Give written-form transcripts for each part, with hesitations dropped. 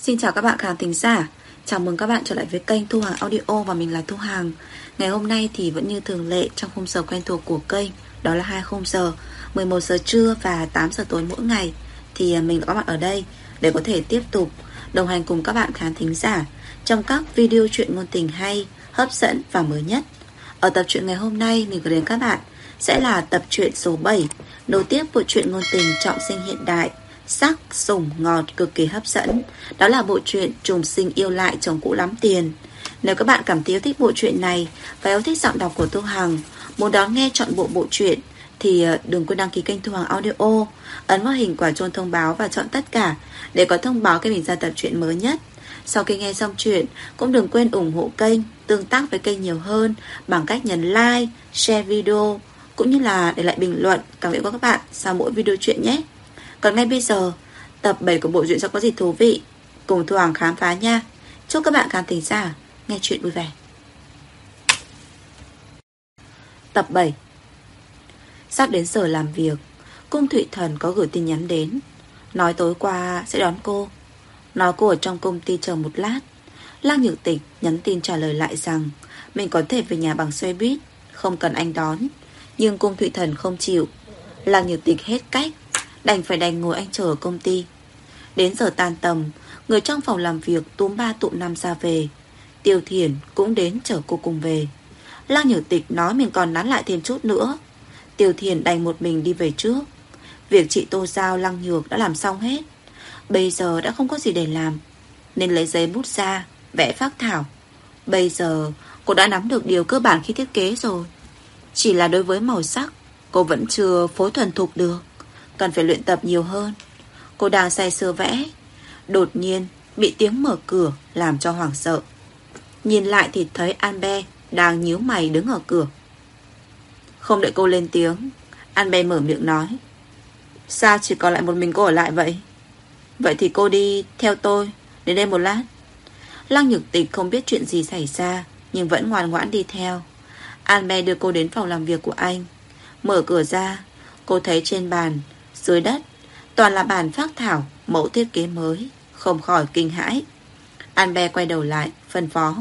Xin chào các bạn khán thính giả. Chào mừng các bạn trở lại với kênh Thu Hằng Audio và mình là Thu Hằng. Ngày hôm nay thì vẫn như thường lệ trong khung giờ quen thuộc của kênh, đó là 2 khung giờ, 11 giờ trưa và 8 giờ tối mỗi ngày. Thì mình và các bạn ở đây để có thể tiếp tục đồng hành cùng các bạn khán thính giả trong các video truyện ngôn tình hay, hấp dẫn và mới nhất. Ở tập truyện ngày hôm nay mình gửi đến các bạn sẽ là tập truyện số 7, nối tiếp bộ truyện ngôn tình trọng sinh hiện đại, sắc, sủng, ngọt, cực kỳ hấp dẫn. Đó là bộ truyện Trùng Sinh Yêu Lại Chồng Cũ Lắm Tiền. Nếu các bạn cảm thấy yêu thích bộ truyện này và yêu thích giọng đọc của Thu Hằng, muốn đón nghe trọn bộ truyện thì đừng quên đăng ký kênh Thu Hằng Audio, ấn vào hình quả chuông thông báo và chọn tất cả để có thông báo khi mình ra tập truyện mới nhất. Sau khi nghe xong truyện, cũng đừng quên ủng hộ kênh, tương tác với kênh nhiều hơn bằng cách nhấn like, share video cũng như là để lại bình luận cảm nghĩ của các bạn sau mỗi video truyện nhé. Còn ngay bây giờ, tập 7 của bộ truyện sẽ có gì thú vị, cùng Thu Hằng khám phá nha. Chúc các bạn khán thính giả nghe truyện vui vẻ. Tập 7. Sắp đến giờ làm việc, Cung Thụy Thần có gửi tin nhắn đến, nói tối qua sẽ đón cô. Nói cô ở trong công ty chờ một lát. Lăng Nhược Tịch nhắn tin trả lời lại rằng mình có thể về nhà bằng xe buýt, không cần anh đón. Nhưng Cung Thụy Thần không chịu. Lăng Nhược Tịch hết cách, đành ngồi anh chờ ở công ty. Đến giờ tan tầm, người trong phòng làm việc túm 3 tụm 5 ra về. Tiêu Thiển cũng đến chở cô cùng về. Lăng Nhược Tịch nói mình còn nán lại thêm chút nữa. Tiêu Thiển đành một mình đi về trước. Việc chị Tô Giao Lăng Nhược đã làm xong hết. Bây giờ đã không có gì để làm, nên lấy giấy bút ra vẽ phác thảo. Bây giờ cô đã nắm được điều cơ bản khi thiết kế rồi. Chỉ là đối với màu sắc cô vẫn chưa phối thuần thục được, cần phải luyện tập nhiều hơn. Cô đang say sưa vẽ, đột nhiên bị tiếng mở cửa làm cho hoảng sợ. Nhìn lại thì thấy Albert đang nhíu mày đứng ở cửa. Không đợi cô lên tiếng, Albert mở miệng nói: Sao chỉ còn lại một mình cô ở lại vậy? Vậy thì cô đi theo tôi đến đây một lát. Lăng Nhược Tịch không biết chuyện gì xảy ra, nhưng vẫn ngoan ngoãn đi theo. Albert đưa cô đến phòng làm việc của anh. Mở cửa ra, cô thấy trên bàn, dưới đất toàn là bản phác thảo, mẫu thiết kế mới, không khỏi kinh hãi. Albert quay đầu lại, phân phó: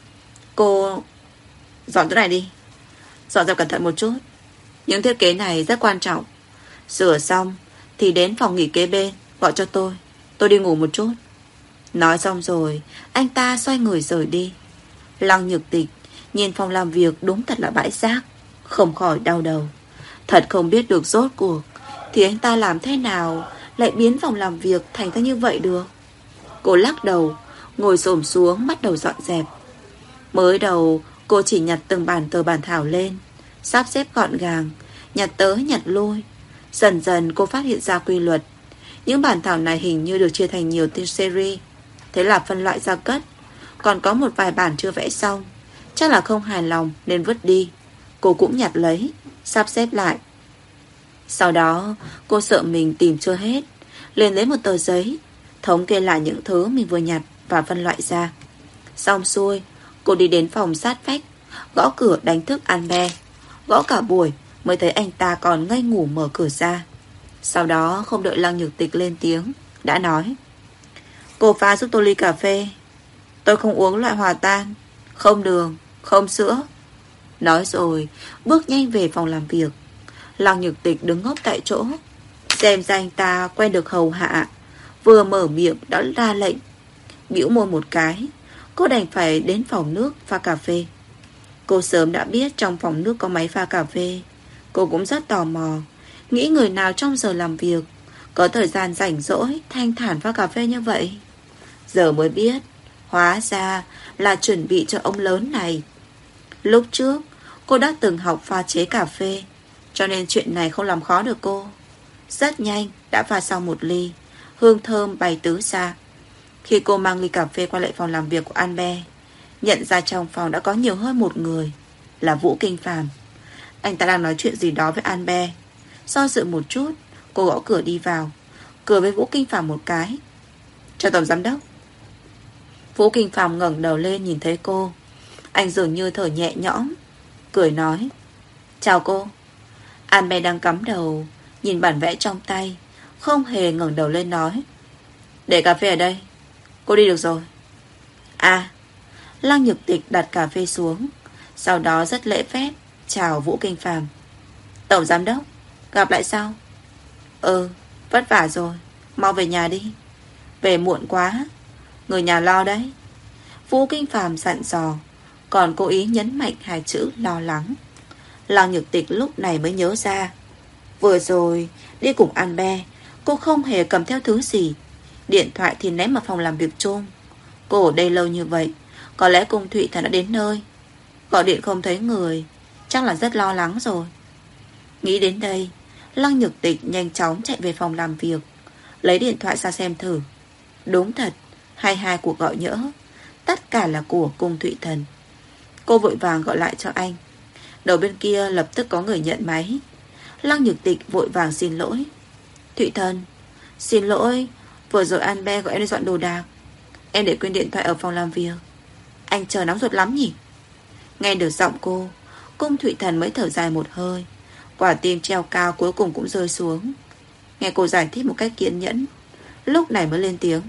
Cô dọn chỗ này đi, dọn dẹp cẩn thận một chút. Những thiết kế này rất quan trọng. Sửa xong thì đến phòng nghỉ kế bên gọi cho tôi đi ngủ một chút. Nói xong rồi, anh ta xoay người rời đi. Lăng Nhược Tịch nhìn phòng làm việc đúng thật là bãi rác, không khỏi đau đầu. Thật không biết được rốt cuộc thì anh ta làm thế nào lại biến phòng làm việc thành ra như vậy được. Cô lắc đầu, ngồi xổm xuống bắt đầu dọn dẹp. Mới đầu cô chỉ nhặt từng tờ bản thảo lên, sắp xếp gọn gàng, nhặt tới nhặt lui. Dần dần cô phát hiện ra quy luật. Những bản thảo này hình như được chia thành nhiều tên series, thế là phân loại ra cất. Còn có một vài bản chưa vẽ xong, chắc là không hài lòng nên vứt đi. Cô cũng nhặt lấy, sắp xếp lại. Sau đó cô sợ mình tìm chưa hết, liền lấy một tờ giấy thống kê lại những thứ mình vừa nhặt và phân loại ra. Xong xuôi, cô đi đến phòng sát vách, gõ cửa đánh thức Albert. Gõ cả buổi mới thấy anh ta còn ngây ngủ mở cửa ra. Sau đó không đợi Lăng Nhược Tịch lên tiếng, đã nói: Cô pha giúp tôi ly cà phê. Tôi không uống loại hòa tan, không đường, không sữa. Nói rồi bước nhanh về phòng làm việc. Lăng Nhược Tịch đứng ngốc tại chỗ, xem ra anh ta quen được hầu hạ, vừa mở miệng đã ra lệnh. Bĩu môi một cái, cô đành phải đến phòng nước pha cà phê. Cô sớm đã biết trong phòng nước có máy pha cà phê. Cô cũng rất tò mò, nghĩ người nào trong giờ làm việc có thời gian rảnh rỗi thanh thản pha cà phê như vậy. Giờ mới biết, hóa ra là chuẩn bị cho ông lớn này. Lúc trước cô đã từng học pha chế cà phê, cho nên chuyện này không làm khó được cô. Rất nhanh đã pha xong một ly, hương thơm bay tứ xa. Khi cô mang ly cà phê qua lại phòng làm việc của Albert, nhận ra trong phòng đã có nhiều hơn một người, là Vũ Kinh Phàm. Anh ta đang nói chuyện gì đó với Albert. Do dự một chút, cô gõ cửa đi vào, cười với Vũ Kinh Phàm một cái: Chào tổng giám đốc. Vũ Kinh Phàm ngẩng đầu lên nhìn thấy cô, anh dường như thở nhẹ nhõm, cười nói: Chào cô. Albert đang cắm đầu nhìn bản vẽ trong tay, không hề ngẩng đầu lên nói: Để cà phê ở đây. Cô đi được rồi. À, Lăng Nhược Tịch đặt cà phê xuống, sau đó rất lễ phép chào Vũ Kinh Phàm. Tổng giám đốc, gặp lại sau. Ừ, vất vả rồi, mau về nhà đi. Về muộn quá, người nhà lo đấy. Vũ Kinh Phàm dặn dò, còn cố ý nhấn mạnh hai chữ lo lắng. Lăng Nhược Tịch lúc này mới nhớ ra, vừa rồi đi cùng An Be, cô không hề cầm theo thứ gì. Điện thoại thì ném vào phòng làm việc chung. Cô ở đây lâu như vậy, có lẽ Cung Thụy Thần đã đến nơi. Gọi điện không thấy người, chắc là rất lo lắng rồi. Nghĩ đến đây, Lăng Nhược Tịch nhanh chóng chạy về phòng làm việc, lấy điện thoại ra xem thử. Đúng thật, 22 cuộc gọi nhỡ, tất cả là của Cung Thụy Thần. Cô vội vàng gọi lại cho anh. Đầu bên kia lập tức có người nhận máy. Lăng Nhược Tịch vội vàng xin lỗi. Thụy Thần, xin lỗi, vừa rồi An Be gọi em đi dọn đồ đạc, em để quên điện thoại ở phòng làm việc. Anh chờ nóng ruột lắm nhỉ? Nghe được giọng cô, Cung Thụy Thần mới thở dài một hơi. Quả tim treo cao cuối cùng cũng rơi xuống. Nghe cô giải thích một cách kiên nhẫn, lúc này mới lên tiếng.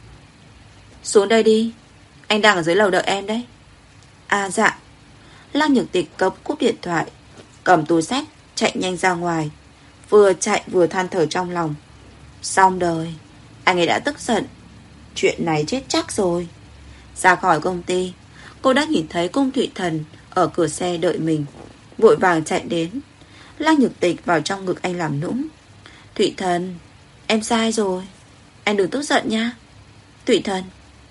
Xuống đây đi, anh đang ở dưới lầu đợi em đấy. À dạ. Lăng Nhược Tịch cúp điện thoại, cầm túi xách chạy nhanh ra ngoài. Vừa chạy vừa than thở trong lòng. Xong đời, anh ấy đã tức giận. Chuyện này chết chắc rồi. Ra khỏi công ty, cô đã nhìn thấy Cung Thụy Thần ở cửa xe đợi mình, vội vàng chạy đến. Lăng Nhược Tịch vào trong ngực anh làm nũng. Thụy Thần, em sai rồi, anh đừng tức giận nha. Thụy Thần,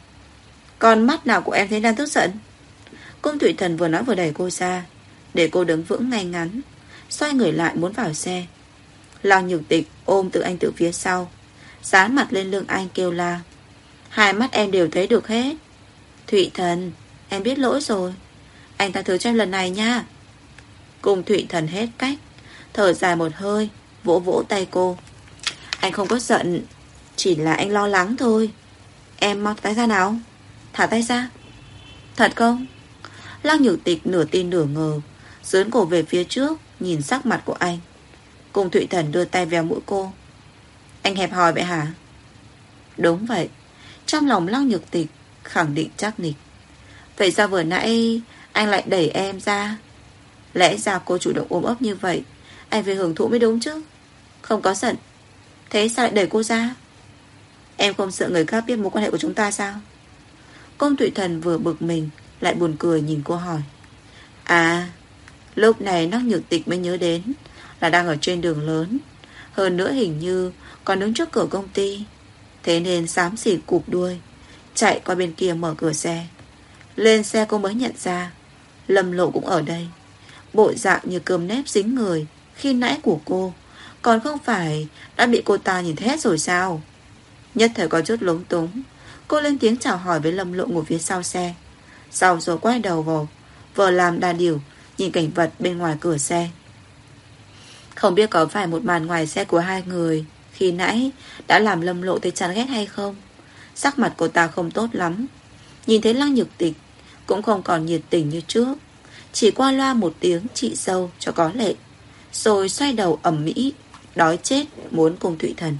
con mắt nào của em thấy đang tức giận? Cung Thụy Thần vừa nói vừa đẩy cô ra, để cô đứng vững ngay ngắn, xoay người lại muốn vào xe. Lăng Nhược Tịch ôm từ anh từ phía sau, dán mặt lên lưng anh kêu la. Hai mắt em đều thấy được hết. Thụy Thần, em biết lỗi rồi, anh tha thứ cho em lần này nha. Cung Thụy Thần hết cách, thở dài một hơi, vỗ vỗ tay cô. Anh không có giận, chỉ là anh lo lắng thôi. Em mau tay ra nào. Thả tay ra. Thật không? Lăng Nhược Tịch nửa tin nửa ngờ, dướn cổ về phía trước, nhìn sắc mặt của anh. Cung Thụy Thần đưa tay véo mũi cô. Anh hẹp hòi vậy hả? Đúng vậy. Trong lòng Lăng Nhược Tịch khẳng định chắc nịch. Vậy sao vừa nãy anh lại đẩy em ra? Lẽ ra cô chủ động ôm ấp như vậy, anh phải hưởng thụ mới đúng chứ. Không có giận, thế sao lại đẩy cô ra? Em không sợ người khác biết mối quan hệ của chúng ta sao? Cung Thụy Thần vừa bực mình lại buồn cười nhìn cô hỏi. À, lúc này Lăng Nhược Tịch mới nhớ đến là đang ở trên đường lớn, hơn nữa hình như còn đứng trước cửa công ty. Thế nên xám xịt cụp đuôi chạy qua bên kia mở cửa xe. Lên xe cô mới nhận ra Lâm Lộ cũng ở đây. Bộ dạng như cơm nếp dính người khi nãy của cô, còn không phải đã bị cô ta nhìn thấy hết rồi sao? Nhất thời có chút lúng túng, cô lên tiếng chào hỏi với Lâm Lộ ngồi phía sau xe. Sau rồi quay đầu vào, vờ làm đà điểu nhìn cảnh vật bên ngoài cửa xe. Không biết có phải một màn ngoài xe của hai người khi nãy đã làm Lâm Lộ thấy chán ghét hay không. Sắc mặt cô ta không tốt lắm. Nhìn thấy Lăng Nhược Tịch cũng không còn nhiệt tình như trước, chỉ qua loa một tiếng chị dâu cho có lệ, rồi xoay đầu ầm ĩ đói chết muốn cùng Thụy Thần.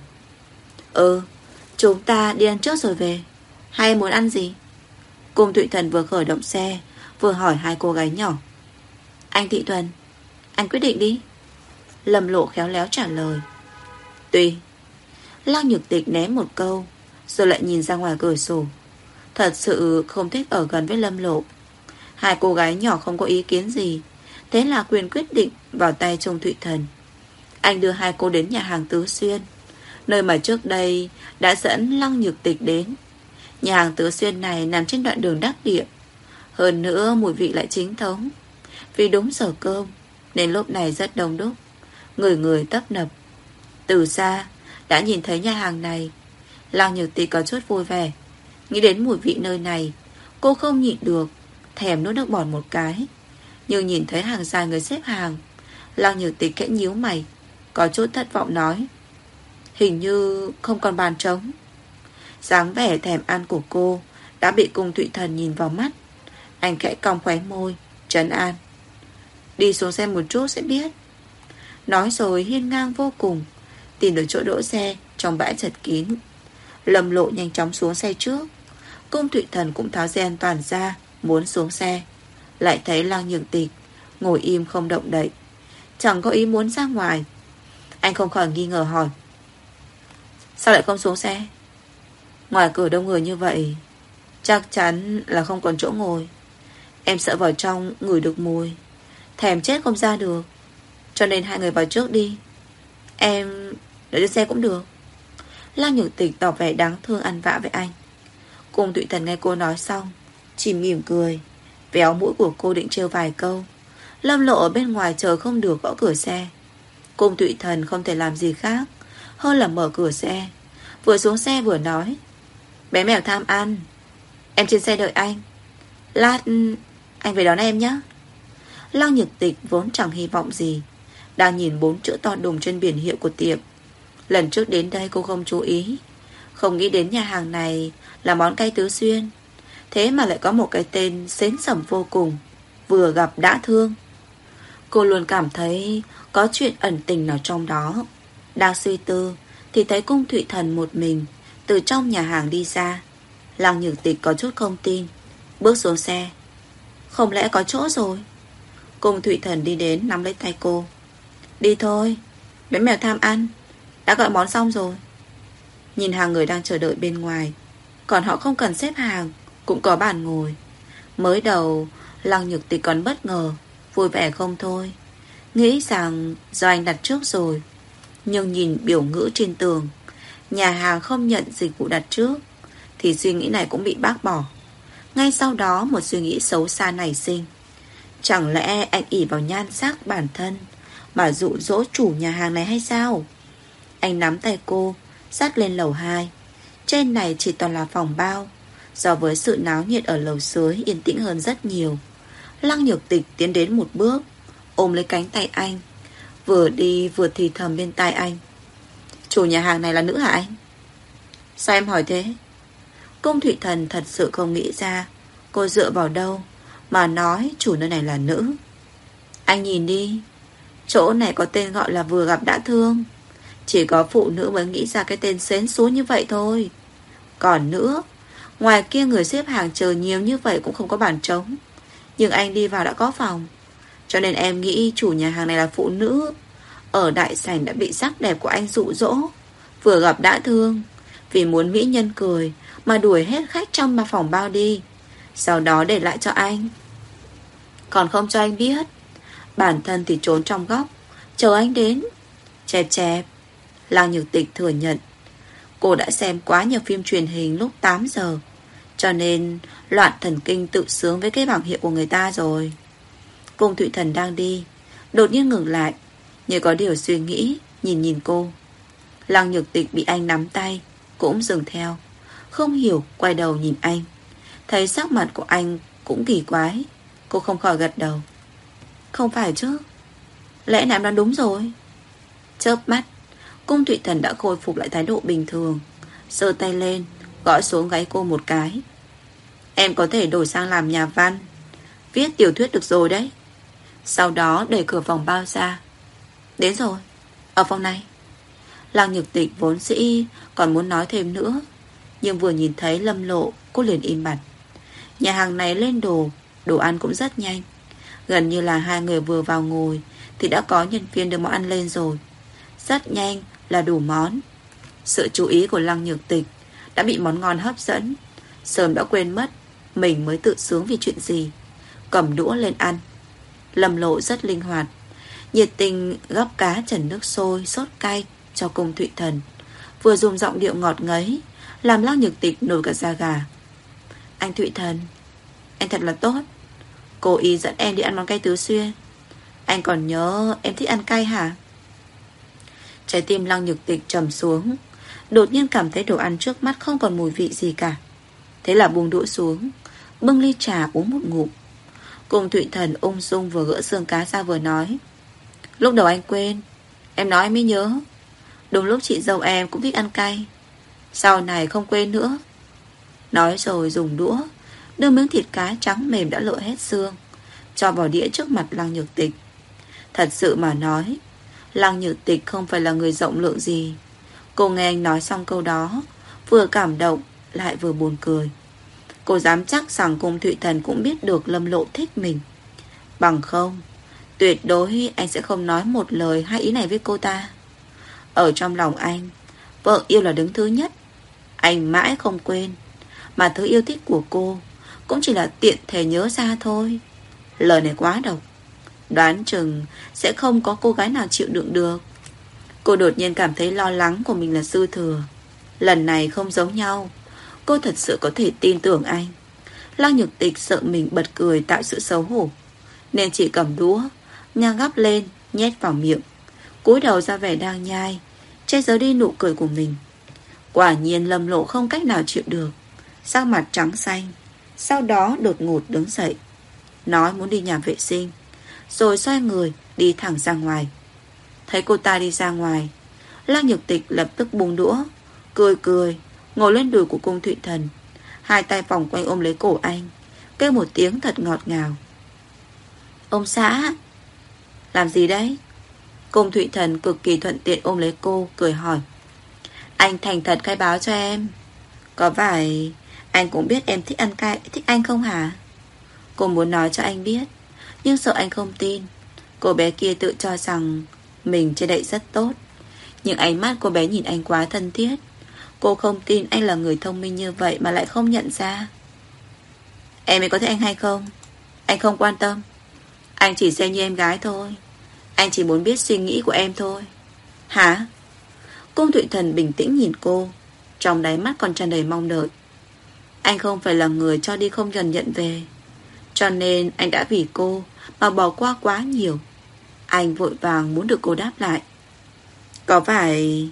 Chúng ta đi ăn trước rồi về, hay muốn ăn gì? Cùng Thụy Thần vừa khởi động xe vừa hỏi hai cô gái nhỏ. Anh Thị Thuần, anh quyết định đi. Lâm Lộ khéo léo trả lời. Tùy. Lăng Nhược Tịch ném một câu, rồi lại nhìn ra ngoài cửa sổ. Thật sự không thích ở gần với Lâm Lộ. Hai cô gái nhỏ không có ý kiến gì, thế là quyền quyết định vào tay Trung Thụy Thần. Anh đưa hai cô đến nhà hàng Tứ Xuyên, nơi mà trước đây đã dẫn Lăng Nhược Tịch đến. Nhà hàng Tứ Xuyên này nằm trên đoạn đường đắc địa, hơn nữa mùi vị lại chính thống. Vì đúng giờ cơm nên lúc này rất đông đúc, người người tấp nập. Từ xa đã nhìn thấy nhà hàng này, Lăng Nhược Tịch có chút vui vẻ. Nghĩ đến mùi vị nơi này, cô không nhịn được thèm nuốt nước bọt một cái. Nhưng nhìn thấy hàng dài người xếp hàng, Lăng Nhược Tịch khẽ nhíu mày, có chút thất vọng nói. Hình như không còn bàn trống. Dáng vẻ thèm ăn của cô đã bị Cung Thụy Thần nhìn vào mắt. Anh khẽ cong khóe môi trấn an. Đi xuống xe một chút sẽ biết. Nói rồi hiên ngang vô cùng, tìm được chỗ đỗ xe trong bãi chật kín. Lâm Lộ nhanh chóng xuống xe trước, Cung Thụy Thần cũng tháo dây an toàn ra, muốn xuống xe. Lại thấy Lăng Nhược Tịch ngồi im không động đậy, chẳng có ý muốn ra ngoài. Anh không khỏi nghi ngờ hỏi: sao lại không xuống xe? Ngoài cửa đông người như vậy, chắc chắn là không còn chỗ ngồi. Em sợ vào trong ngửi được mùi, thèm chết không ra được, cho nên hai người vào trước đi. Em đợi lên xe cũng được. Lăng Nhược Tịch tỏ vẻ đáng thương ăn vạ với anh. Cung Thụy Thần nghe cô nói xong, chỉ mỉm cười, véo mũi của cô định trêu vài câu. Lâm Lộ ở bên ngoài chờ không được gõ cửa xe. Cung Thụy Thần không thể làm gì khác hơn là mở cửa xe, vừa xuống xe vừa nói: bé mèo tham ăn, em trên xe đợi anh, lát anh về đón em nhé. Lăng Nhược Tịch vốn chẳng hy vọng gì, đang nhìn 4 chữ to đùng trên biển hiệu của tiệm. Lần trước đến đây cô không chú ý, không nghĩ đến nhà hàng này là món cay Tứ Xuyên. Thế mà lại có một cái tên xến xẩm vô cùng: vừa gặp đã thương. Cô luôn cảm thấy có chuyện ẩn tình nào trong đó. Đang suy tư thì thấy Cung Thụy Thần một mình từ trong nhà hàng đi ra. Lăng Nhược Tịch có chút không tin, bước xuống xe. Không lẽ có chỗ rồi? Cung Thụy Thần đi đến nắm lấy tay cô: đi thôi, bé mèo tham ăn, đã gọi món xong rồi. Nhìn hàng người đang chờ đợi bên ngoài, còn họ không cần xếp hàng, cũng có bàn ngồi. Mới đầu Lăng Nhược Tịch còn bất ngờ, vui vẻ không thôi, nghĩ rằng do anh đặt trước rồi. Nhưng nhìn biểu ngữ trên tường, nhà hàng không nhận dịch vụ đặt trước, thì suy nghĩ này cũng bị bác bỏ. Ngay sau đó một suy nghĩ xấu xa nảy sinh. Chẳng lẽ anh ỷ vào nhan sắc bản thân mà dụ dỗ chủ nhà hàng này hay sao? Anh nắm tay cô dắt lên lầu 2. Trên này chỉ toàn là phòng bao, so với sự náo nhiệt ở lầu dưới yên tĩnh hơn rất nhiều. Lăng Nhược Tịch tiến đến một bước, ôm lấy cánh tay anh, vừa đi vừa thì thầm bên tai anh: chủ nhà hàng này là nữ hả anh? Sao em hỏi thế? Cung Thụy Thần thật sự không nghĩ ra cô dựa vào đâu mà nói chủ nơi này là nữ. Anh nhìn đi, chỗ này có tên gọi là vừa gặp đã thương. Chỉ có phụ nữ mới nghĩ ra cái tên xến xúa như vậy thôi. Còn nữa, ngoài kia người xếp hàng chờ nhiều như vậy cũng không có bàn trống, nhưng anh đi vào đã có phòng. Cho nên em nghĩ chủ nhà hàng này là phụ nữ, ở đại sảnh đã bị sắc đẹp của anh dụ dỗ, vừa gặp đã thương, vì muốn mỹ nhân cười mà đuổi hết khách trong mà phòng bao đi, sau đó để lại cho anh. Còn không cho anh biết, bản thân thì trốn trong góc chờ anh đến. Chẹp chẹp. Lăng Nhược Tịch thừa nhận cô đã xem quá nhiều phim truyền hình lúc 8 giờ, cho nên loạn thần kinh tự sướng với cái bảng hiệu của người ta rồi. Cung Thụy Thần đang đi, đột nhiên ngừng lại, như có điều suy nghĩ, nhìn cô. Lăng Nhược Tịch bị anh nắm tay cũng dừng theo, không hiểu quay đầu nhìn anh. Thấy sắc mặt của anh cũng kỳ quái, cô không khỏi gật đầu. Không phải chứ, lẽ nào em đoán đúng rồi? Chớp mắt, Cung Thụy Thần đã khôi phục lại thái độ bình thường, giơ tay lên gõ xuống gáy cô một cái. Em có thể đổi sang làm nhà văn, viết tiểu thuyết được rồi đấy. Sau đó đẩy cửa phòng bao ra. Đến rồi, ở phòng này. Lăng Nhược Tịch vốn dĩ còn muốn nói thêm nữa, nhưng vừa nhìn thấy Lâm Lộ, cô liền im bặt. Nhà hàng này lên đồ ăn cũng rất nhanh. Gần như là hai người vừa vào ngồi thì đã có nhân viên đưa món ăn lên rồi. Rất nhanh là đủ món. Sự chú ý của Lăng Nhược Tịch đã bị món ngon hấp dẫn, sớm đã quên mất mình mới tự sướng vì chuyện gì, cầm đũa lên ăn. Lâm Lộ rất linh hoạt, nhiệt tình gắp cá trần nước sôi sốt cay cho Cung Thụy Thần, vừa dùng giọng điệu ngọt ngấy làm Lăng Nhược Tịch nổi cả da gà. Anh Thụy Thần, anh thật là tốt, cố ý dẫn em đi ăn món cay Tứ Xuyên. Anh còn nhớ em thích ăn cay hả? Trái tim Lăng Nhược Tịch trầm xuống, đột nhiên cảm thấy đồ ăn trước mắt không còn mùi vị gì cả. Thế là buông đũa xuống, bưng ly trà uống một ngụm. Cung Thụy Thần ung dung vừa gỡ xương cá ra vừa nói: lúc đầu anh quên, em nói em mới nhớ. Đúng lúc chị dâu em cũng thích ăn cay, sau này không quên nữa. Nói rồi dùng đũa đưa miếng thịt cá trắng mềm đã lội hết xương cho vào đĩa trước mặt Lăng Nhược Tịch. Thật sự mà nói, Lăng Nhược Tịch không phải là người rộng lượng gì. Cô nghe anh nói xong câu đó, vừa cảm động lại vừa buồn cười. Cô dám chắc rằng Cung Thụy Thần cũng biết được Lâm Lộ thích mình. Bằng không, tuyệt đối anh sẽ không nói một lời hai ý này với cô ta. Ở trong lòng anh, vợ yêu là đứng thứ nhất. Anh mãi không quên. Mà thứ yêu thích của cô cũng chỉ là tiện thể nhớ ra thôi. Lời này quá độc. Đoán chừng sẽ không có cô gái nào chịu đựng được. Cô đột nhiên cảm thấy lo lắng của mình là dư thừa. Lần này không giống nhau. Cô thật sự có thể tin tưởng anh. Lăng Nhược Tịch sợ mình bật cười tạo sự xấu hổ, nên chỉ cầm đũa nhang gắp lên nhét vào miệng, cúi đầu ra vẻ đang nhai, che giấu đi nụ cười của mình. Quả nhiên Lâm Lộ không cách nào chịu được, sắc mặt trắng xanh. Sau đó đột ngột đứng dậy, nói muốn đi nhà vệ sinh, rồi xoay người đi thẳng ra ngoài. Thấy cô ta đi ra ngoài, Lăng Nhược Tịch lập tức buông đũa, cười cười ngồi lên đùi của Cung Thụy Thần, hai tay vòng quanh ôm lấy cổ anh, kêu một tiếng thật ngọt ngào. Ông xã. Làm gì đấy? Cung Thụy Thần cực kỳ thuận tiện ôm lấy cô, cười hỏi. Anh thành thật khai báo cho em. Có phải anh cũng biết em thích ăn cay, thích anh không hả? Cô muốn nói cho anh biết, nhưng sợ anh không tin. Cô bé kia tự cho rằng mình che đậy rất tốt, nhưng ánh mắt cô bé nhìn anh quá thân thiết. Cô không tin anh là người thông minh như vậy mà lại không nhận ra. Em ấy có thích anh hay không? Anh không quan tâm. Anh chỉ xem như em gái thôi. Anh chỉ muốn biết suy nghĩ của em thôi. Hả? Cung Thụy Thần bình tĩnh nhìn cô, trong đáy mắt còn tràn đầy mong đợi. Anh không phải là người cho đi không cần nhận về, cho nên anh đã vì cô mà bỏ qua quá nhiều. Anh vội vàng muốn được cô đáp lại. Có phải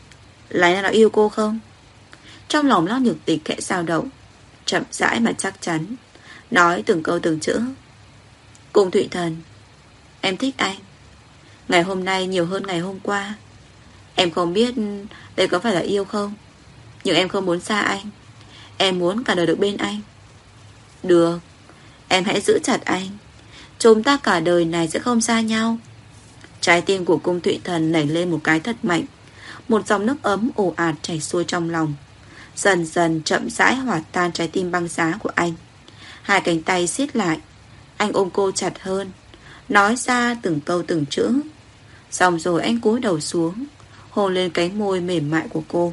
là nó yêu cô không? Trong lòng Lăng Nhược Tịch khẽ dao động, chậm rãi mà chắc chắn nói từng câu từng chữ. Cung Thụy Thần, em thích anh. Ngày hôm nay nhiều hơn ngày hôm qua. Em không biết đây có phải là yêu không, nhưng em không muốn xa anh. Em muốn cả đời được bên anh. Được, em hãy giữ chặt anh. Chúng ta cả đời này sẽ không xa nhau. Trái tim của Cung Thụy Thần nảy lên một cái thật mạnh. Một dòng nước ấm ồ ạt chảy xuôi trong lòng, dần dần chậm rãi hòa tan trái tim băng giá của anh. Hai cánh tay siết lại, anh ôm cô chặt hơn, nói ra từng câu từng chữ. Xong rồi anh cúi đầu xuống, hôn lên cánh môi mềm mại của cô.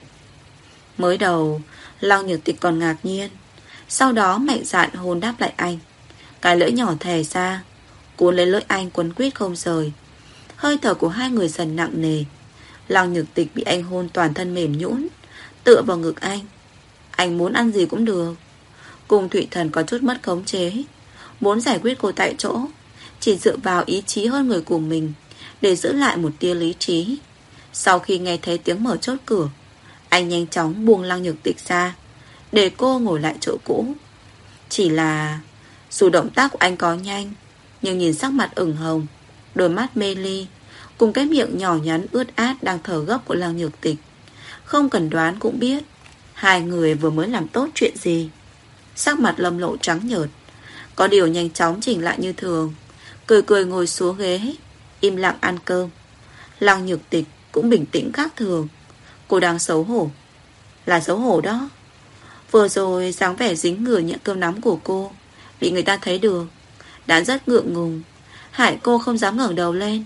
Mới đầu Lăng Nhược Tịch còn ngạc nhiên, sau đó mạnh dạn hôn đáp lại anh. Cái lưỡi nhỏ thè ra, cuốn lấy lưỡi anh quấn quýt không rời. Hơi thở của hai người dần nặng nề. Lăng Nhược Tịch bị anh hôn toàn thân mềm nhũn, tựa vào ngực anh. Anh muốn ăn gì cũng được. Cung Thụy Thần có chút mất khống chế, muốn giải quyết cô tại chỗ, chỉ dựa vào ý chí hơn người của mình để giữ lại một tia lý trí. Sau khi nghe thấy tiếng mở chốt cửa, anh nhanh chóng buông Lăng Nhược Tịch ra, để cô ngồi lại chỗ cũ. Chỉ là dù động tác của anh có nhanh, nhưng nhìn sắc mặt ửng hồng, đôi mắt mê ly, cùng cái miệng nhỏ nhắn ướt át đang thở gấp của Lăng Nhược Tịch, không cần đoán cũng biết hai người vừa mới làm tốt chuyện gì. Sắc mặt Lâm Lộ trắng nhợt, có điều nhanh chóng chỉnh lại như thường, cười cười ngồi xuống ghế, im lặng ăn cơm. Lăng Nhược Tịch cũng bình tĩnh khác thường. Cô đang xấu hổ. Là xấu hổ đó. Vừa rồi dáng vẻ dính người nhận cơm nắm của cô bị người ta thấy được, đã rất ngượng ngùng, hại cô không dám ngẩng đầu lên.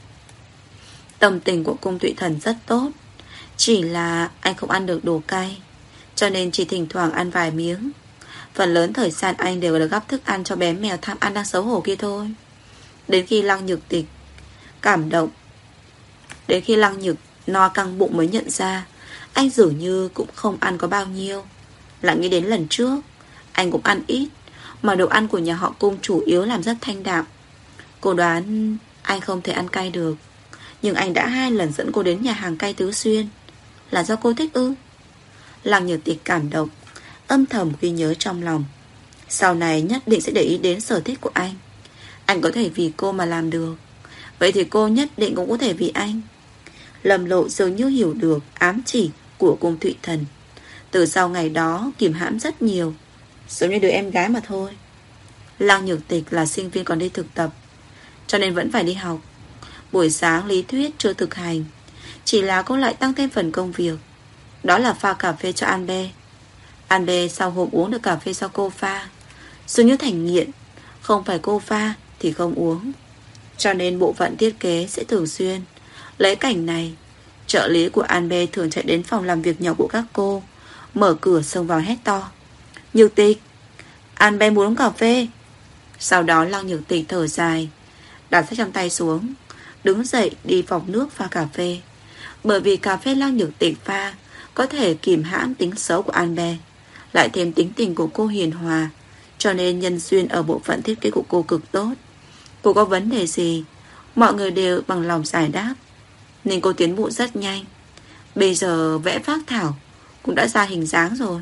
Tâm tình của Cung Thụy Thần rất tốt, chỉ là anh không ăn được đồ cay, cho nên chỉ thỉnh thoảng ăn vài miếng. Phần lớn thời gian anh đều là gắp thức ăn cho bé mèo tham ăn đang xấu hổ kia thôi. Đến khi Lăng Nhược Tịch cảm động, đến khi Lăng Nhược no căng bụng mới nhận ra anh dường như cũng không ăn có bao nhiêu. Lại nghĩ đến lần trước anh cũng ăn ít, mà đồ ăn của nhà họ Cung chủ yếu làm rất thanh đạm. Cô đoán anh không thể ăn cay được, nhưng anh đã 2 lần dẫn cô đến nhà hàng cay Tứ Xuyên. Là do cô thích ư? Lăng Nhược Tịch cảm động, âm thầm ghi nhớ trong lòng. Sau này nhất định sẽ để ý đến sở thích của anh. Anh có thể vì cô mà làm được, vậy thì cô nhất định cũng có thể vì anh. Lâm Lộ dường như hiểu được ám chỉ của Cung Thụy Thần. Từ sau ngày đó kìm hãm rất nhiều, giống như đứa em gái mà thôi. Lăng Nhược Tịch là sinh viên còn đi thực tập, cho nên vẫn phải đi học. Buổi sáng lý thuyết chưa thực hành, chỉ là cô lại tăng thêm phần công việc, đó là pha cà phê cho An Bê. An bê sau hôm uống được cà phê do cô pha, dường như thành nghiện. Không phải cô pha thì không uống. Cho nên bộ phận thiết kế sẽ thường xuyên lấy cảnh này. Trợ lý của An bê thường chạy đến phòng làm việc nhỏ của các cô, mở cửa xông vào hét to: Nhược Tịch, An bê muốn uống cà phê. Sau đó Lăng Nhược Tịch thở dài, đặt sách trong tay xuống, đứng dậy đi phòng nước pha cà phê. Bởi vì cà phê Lăng Nhược Tịch pha có thể kìm hãm tính xấu của An bê, lại thêm tính tình của cô hiền hòa, cho nên nhân duyên ở bộ phận thiết kế của cô cực tốt. Cô có vấn đề gì, mọi người đều bằng lòng giải đáp, nên cô tiến bộ rất nhanh. Bây giờ vẽ phác thảo cũng đã ra hình dáng rồi.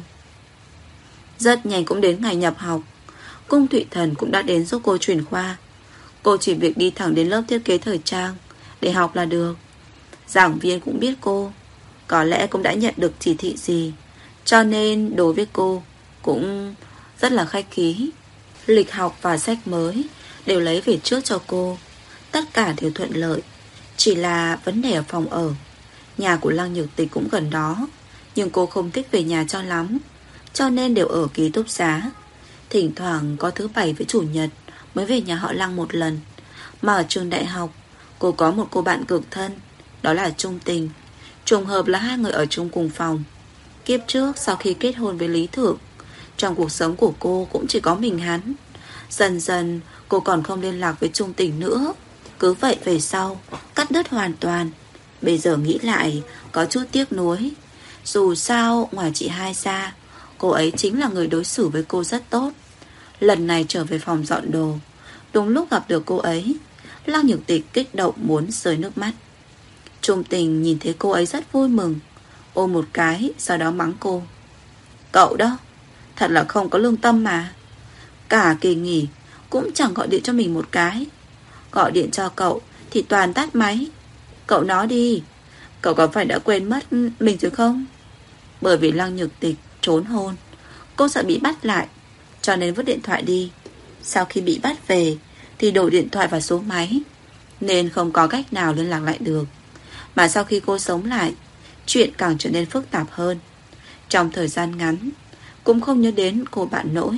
Rất nhanh cũng đến ngày nhập học. Cung Thụy Thần cũng đã đến giúp cô chuyển khoa. Cô chỉ việc đi thẳng đến lớp thiết kế thời trang để học là được. Giảng viên cũng biết cô, có lẽ cũng đã nhận được chỉ thị gì, cho nên đối với cô cũng rất là khách khí. Lịch học và sách mới đều lấy về trước cho cô. Tất cả đều thuận lợi. Chỉ là vấn đề ở phòng ở. Nhà của Lăng Nhược Tịch cũng gần đó, nhưng cô không thích về nhà cho lắm, cho nên đều ở ký túc xá. Thỉnh thoảng có thứ Bảy với Chủ nhật mới về nhà họ Lăng một lần. Mà ở trường đại học, cô có một cô bạn cực thân, đó là Trung Tình. Trùng hợp là hai người ở chung cùng phòng. Kiếp trước sau khi kết hôn với Lý Thượng, trong cuộc sống của cô cũng chỉ có mình hắn. Dần dần cô còn không liên lạc với Trung Tình nữa. Cứ vậy về sau cắt đứt hoàn toàn. Bây giờ nghĩ lại có chút tiếc nuối. Dù sao ngoài chị hai ra, cô ấy chính là người đối xử với cô rất tốt. Lần này trở về phòng dọn đồ, đúng lúc gặp được cô ấy, Lăng Nhược Tịch kích động muốn rơi nước mắt. Trung Tình nhìn thấy cô ấy rất vui mừng, ôm một cái, sau đó mắng cô: Cậu đó, thật là không có lương tâm mà. Cả kỳ nghỉ cũng chẳng gọi điện cho mình một cái. Gọi điện cho cậu thì toàn tắt máy. Cậu nói đi, cậu có phải đã quên mất mình rồi không? Bởi vì Lăng Nhược Tịch trốn hôn, cô sợ bị bắt lại, cho nên vứt điện thoại đi. Sau khi bị bắt về thì đổi điện thoại và số máy, nên không có cách nào liên lạc lại được. Mà sau khi cô sống lại, chuyện càng trở nên phức tạp hơn. Trong thời gian ngắn cũng không nhớ đến cô bạn nỗi.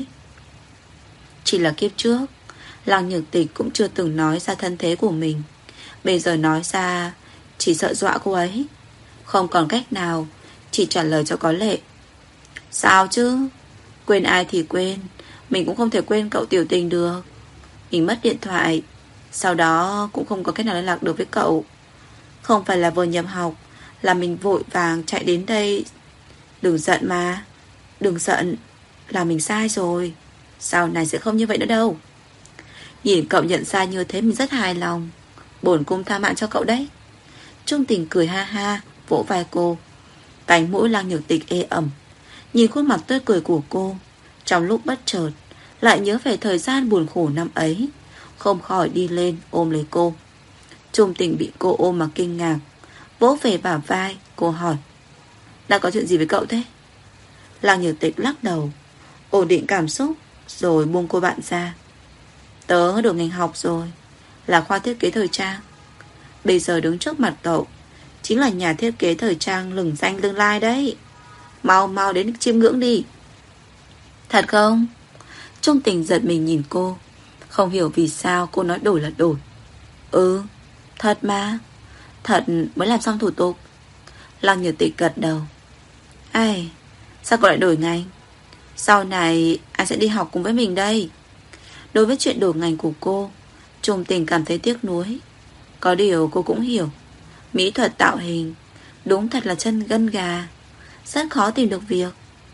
Chỉ là kiếp trước Lăng Nhược Tịch cũng chưa từng nói ra thân thế của mình. Bây giờ nói ra chỉ sợ dọa cô ấy. Không còn cách nào, chỉ trả lời cho có lệ: Sao chứ, quên ai thì quên, mình cũng không thể quên cậu Tiểu Tình được. Mình mất điện thoại, sau đó cũng không có cách nào liên lạc được với cậu. Không phải là vừa nhập học là mình vội vàng chạy đến đây. Đừng giận mà. Đừng giận, là mình sai rồi, sau này sẽ không như vậy nữa đâu. Nhìn cậu nhận ra như thế mình rất hài lòng. Bổn cung tha mạng cho cậu đấy. Trung Tình cười ha ha, vỗ vai cô. Cánh mũi Lăng Nhược Tịch ê ẩm. Nhìn khuôn mặt tươi cười của cô, trong lúc bất chợt lại nhớ về thời gian buồn khổ năm ấy, không khỏi đi lên ôm lấy cô. Trung Tình bị cô ôm mà kinh ngạc, vỗ về bả vai. Cô hỏi: Đã có chuyện gì với cậu thế? Lăng Nhược Tịch lắc đầu, ổn định cảm xúc rồi buông cô bạn ra. Tớ đổi ngành học rồi, là khoa thiết kế thời trang. Bây giờ đứng trước mặt cậu chính là nhà thiết kế thời trang lừng danh tương lai đấy. Mau mau đến chiêm ngưỡng đi. Thật không? Trung Tình giật mình nhìn cô, không hiểu vì sao cô nói đổi là đổi. Ừ, thật mà. Thật mới làm xong thủ tục. Lăng Nhược Tịch gật đầu. Ai, sao cậu lại đổi ngành? Sau này anh sẽ đi học cùng với mình đây. Đối với chuyện đổi ngành của cô, Trung Tình cảm thấy tiếc nuối. Có điều cô cũng hiểu, mỹ thuật tạo hình đúng thật là chân gân gà, rất khó tìm được việc.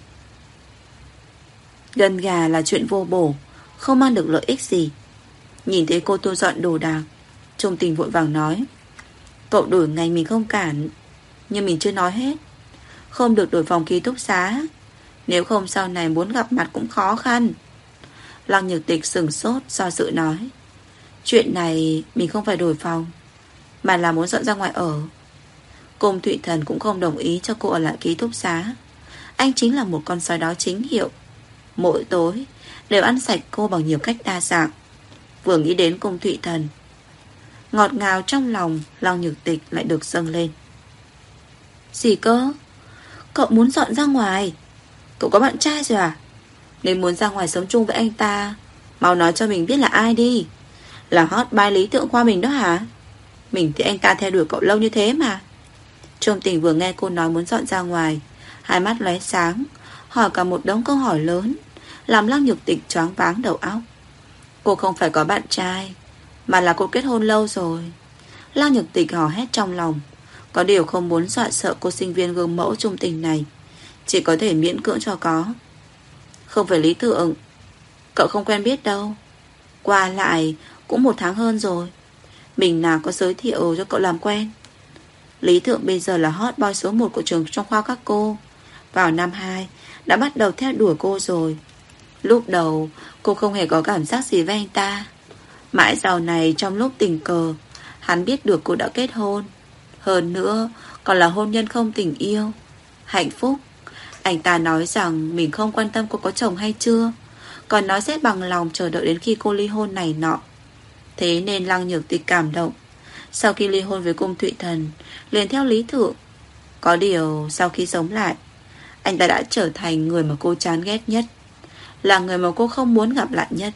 Gân gà là chuyện vô bổ, không mang được lợi ích gì. Nhìn thấy cô thu dọn đồ đạc, Trung Tình vội vàng nói: Cậu đổi ngành mình không cản, nhưng mình chưa nói hết. Không được đổi phòng ký túc xá, nếu không sau này muốn gặp mặt cũng khó khăn. Lăng Nhược Tịch sửng sốt do dự nói: Chuyện này mình không phải đổi phòng, mà là muốn dọn ra ngoài ở. Cung Thụy Thần cũng không đồng ý cho cô ở lại ký túc xá. Anh chính là một con sói đói chính hiệu, mỗi tối đều ăn sạch cô bằng nhiều cách đa dạng. Vừa nghĩ đến Cung Thụy Thần, ngọt ngào trong lòng Lăng Nhược Tịch lại được dâng lên. Gì cơ? Cậu muốn dọn ra ngoài? Cậu có bạn trai rồi à? Nếu muốn ra ngoài sống chung với anh ta, mau nói cho mình biết là ai đi. Là hot boy Lý Thượng Khoa mình đó hả? Mình thì anh ta theo đuổi cậu lâu như thế mà. Trung Tình vừa nghe cô nói muốn dọn ra ngoài, hai mắt lóe sáng, hỏi cả một đống câu hỏi lớn, làm Lăng Nhược Tịch choáng váng đầu óc. Cô không phải có bạn trai, mà là cô kết hôn lâu rồi. Lăng Nhược Tịch hò hét trong lòng, có điều không muốn dọa sợ cô sinh viên gương mẫu Trung Tình này, chỉ có thể miễn cưỡng cho có. Không phải Lý Thượng, cậu không quen biết đâu. Qua lại cũng 1 tháng hơn rồi, mình nào có giới thiệu cho cậu làm quen. Lý Thượng bây giờ là hot boy số 1 của trường trong khoa các cô. Vào năm 2 đã bắt đầu theo đuổi cô rồi. Lúc đầu cô không hề có cảm giác gì với anh ta. Mãi sau này trong lúc tình cờ, hắn biết được cô đã kết hôn. Hơn nữa còn là hôn nhân không tình yêu. Hạnh phúc. Anh ta nói rằng mình không quan tâm cô có chồng hay chưa, còn nói sẽ bằng lòng chờ đợi đến khi cô ly hôn này nọ. Thế nên Lăng Nhược Tịch cảm động. Sau khi ly hôn với Cung Thụy Thần, liền theo Lý Thượng. Có điều sau khi sống lại, anh ta đã trở thành người mà cô chán ghét nhất, là người mà cô không muốn gặp lại nhất.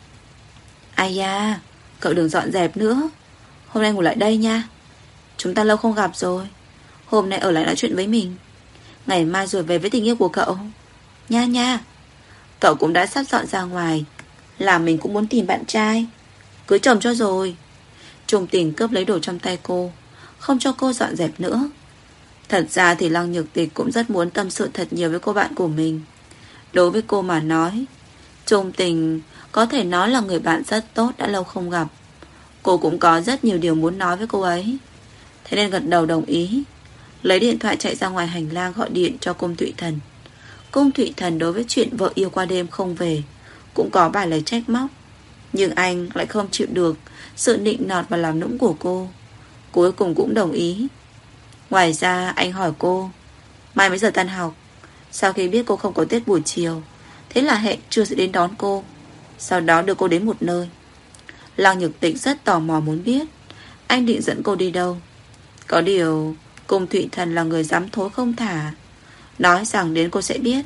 Ai da, cậu đừng dọn dẹp nữa. Hôm nay ngủ lại đây nha. Chúng ta lâu không gặp rồi. Hôm nay ở lại nói chuyện với mình, ngày mai rồi về với tình yêu của cậu. Nha nha. Cậu cũng đã sắp dọn ra ngoài, làm mình cũng muốn tìm bạn trai, cưới chồng cho rồi. Trung Tình cướp lấy đồ trong tay cô, không cho cô dọn dẹp nữa. Thật ra thì Lăng Nhược Tịch cũng rất muốn tâm sự thật nhiều với cô bạn của mình. Đối với cô mà nói, Trung Tình có thể nói là người bạn rất tốt đã lâu không gặp. Cô cũng có rất nhiều điều muốn nói với cô ấy. Thế nên gật đầu đồng ý, lấy điện thoại chạy ra ngoài hành lang gọi điện cho Cung Thụy Thần. Cung Thụy Thần đối với chuyện vợ yêu qua đêm không về cũng có vài lời trách móc, nhưng anh lại không chịu được sự nịnh nọt và làm nũng của cô. Cuối cùng cũng đồng ý. Ngoài ra anh hỏi cô mai mấy giờ tan học. Sau khi biết cô không có tiết buổi chiều, thế là hẹn trưa sẽ đến đón cô, sau đó đưa cô đến một nơi. Lăng Nhược Tịch rất tò mò muốn biết anh định dẫn cô đi đâu. Có điều Cung Thụy Thần là người dám thối không thả, nói rằng đến cô sẽ biết.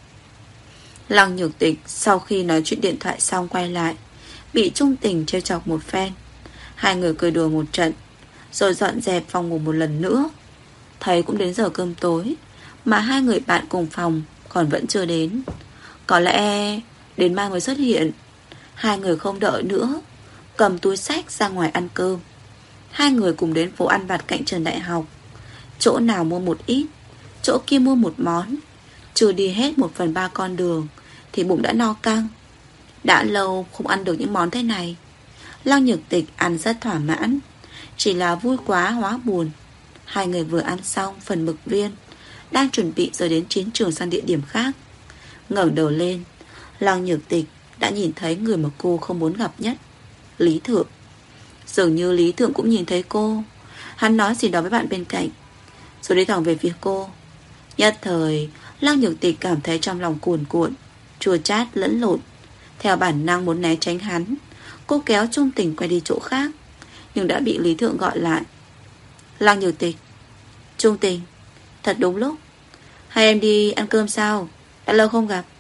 Lăng Nhược Tịch sau khi nói chuyện điện thoại xong quay lại, bị Trung Tình trêu chọc một phen. Hai người cười đùa một trận, rồi dọn dẹp phòng ngủ một lần nữa. Thấy cũng đến giờ cơm tối, mà hai người bạn cùng phòng còn vẫn chưa đến. Có lẽ đến mai mới xuất hiện. Hai người không đợi nữa, cầm túi xách ra ngoài ăn cơm. Hai người cùng đến phố ăn vặt cạnh trường đại học. Chỗ nào mua một ít, chỗ kia mua một món. Chưa đi hết 1/3 con đường thì bụng đã no căng. Đã lâu không ăn được những món thế này. Lăng Nhược Tịch ăn rất thỏa mãn, chỉ là vui quá hóa buồn. Hai người vừa ăn xong phần mực viên, đang chuẩn bị rời đến chiến trường sang địa điểm khác. Ngẩng đầu lên, Lăng Nhược Tịch đã nhìn thấy người mà cô không muốn gặp nhất, Lý Thượng. Dường như Lý Thượng cũng nhìn thấy cô. Hắn nói gì đó với bạn bên cạnh, rồi đi thẳng về phía cô. Nhất thời Lăng Nhược Tịch cảm thấy trong lòng cuồn cuộn, chua chát lẫn lộn. Theo bản năng muốn né tránh hắn, cô kéo Trung Tình quay đi chỗ khác, nhưng đã bị Lý Thượng gọi lại. Lăng Nhược Tịch. Trung Tình, thật đúng lúc. Hai em đi ăn cơm sao? Đã lâu không gặp.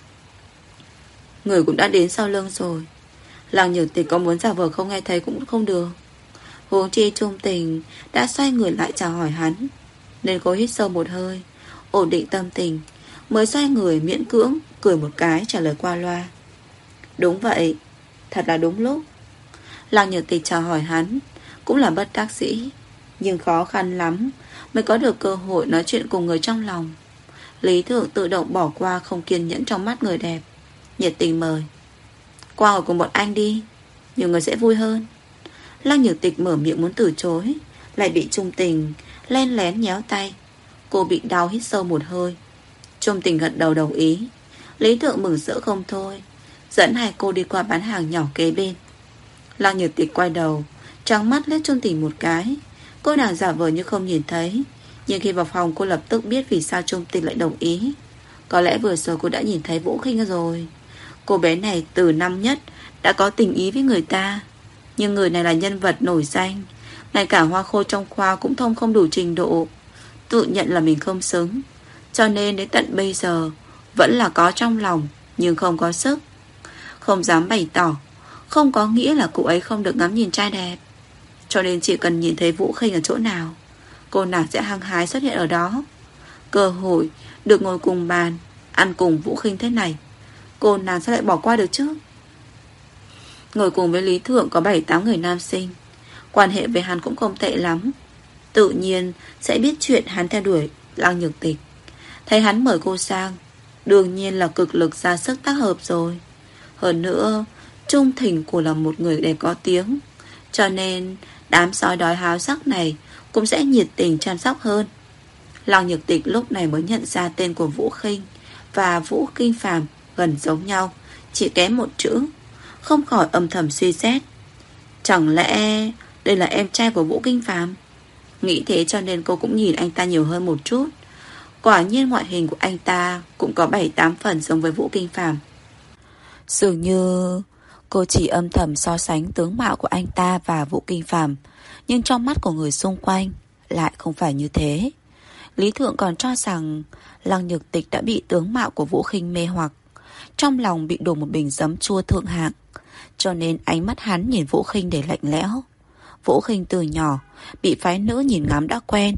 Người cũng đã đến sau lưng rồi. Lăng Nhược Tịch có muốn giả vờ không nghe thấy cũng không được. Huống chi Trung Tình đã xoay người lại chào hỏi hắn, nên cô hít sâu một hơi, ổn định tâm tình, mới xoay người miễn cưỡng cười một cái trả lời qua loa. Đúng vậy, thật là đúng lúc. Lăng Nhược Tịch chào hỏi hắn cũng là bất đắc dĩ, nhưng khó khăn lắm mới có được cơ hội nói chuyện cùng người trong lòng. Lý Thượng tự động bỏ qua không kiên nhẫn trong mắt người đẹp, nhiệt tình mời. Qua ngồi cùng bọn anh đi, nhiều người sẽ vui hơn. Lăng Nhược Tịch mở miệng muốn từ chối, lại bị Trung Tình len lén nhéo tay. Cô bị đau hít sâu một hơi. Trung Tình gật đầu đồng ý. Lý Thượng mừng rỡ không thôi, dẫn hai cô đi qua bán hàng nhỏ kế bên. Lăng Nhược Tịch quay đầu, trắng mắt liếc Trung Tình một cái. Cô nàng giả vờ như không nhìn thấy, nhưng khi vào phòng cô lập tức biết vì sao Trung Tình lại đồng ý. Có lẽ vừa rồi cô đã nhìn thấy Vũ Khinh rồi. Cô bé này từ năm nhất đã có tình ý với người ta, nhưng người này là nhân vật nổi danh, ngay cả hoa khôi trong khoa cũng thông không đủ trình độ, tự nhận là mình không xứng. Cho nên đến tận bây giờ vẫn là có trong lòng, nhưng không có sức, không dám bày tỏ. Không có nghĩa là cô ấy không được ngắm nhìn trai đẹp. Cho nên chỉ cần nhìn thấy Vũ Khinh ở chỗ nào, cô nàng sẽ hăng hái xuất hiện ở đó. Cơ hội được ngồi cùng bàn, ăn cùng Vũ Khinh thế này, cô nàng sẽ lại bỏ qua được chứ? Ngồi cùng với Lý Thượng có 7-8 người nam sinh, quan hệ với hắn cũng không tệ lắm, tự nhiên sẽ biết chuyện hắn theo đuổi Lăng Nhược Tịch. Thấy hắn mời cô sang, đương nhiên là cực lực ra sức tác hợp rồi. Hơn nữa, Trung Thỉnh của là một người đẹp có tiếng, cho nên đám sói đói háo sắc này cũng sẽ nhiệt tình chăm sóc hơn. Lăng Nhược Tịch lúc này mới nhận ra tên của Vũ Khinh và Vũ Kinh Phàm gần giống nhau, chỉ kém một chữ, không khỏi âm thầm suy xét. Chẳng lẽ đây là em trai của Vũ Kinh Phàm? Nghĩ thế cho nên cô cũng nhìn anh ta nhiều hơn một chút. Quả nhiên ngoại hình của anh ta cũng có 7-8 phần giống với Vũ Kinh Phàm. Dường như cô chỉ âm thầm so sánh tướng mạo của anh ta và Vũ Kinh Phàm, nhưng trong mắt của người xung quanh lại không phải như thế. Lý Thượng còn cho rằng Lăng Nhược Tịch đã bị tướng mạo của Vũ Khinh mê hoặc, trong lòng bị đổ một bình giấm chua thượng hạng, cho nên ánh mắt hắn nhìn Vũ Khinh để lạnh lẽo. Vũ Khinh từ nhỏ bị phái nữ nhìn ngắm đã quen,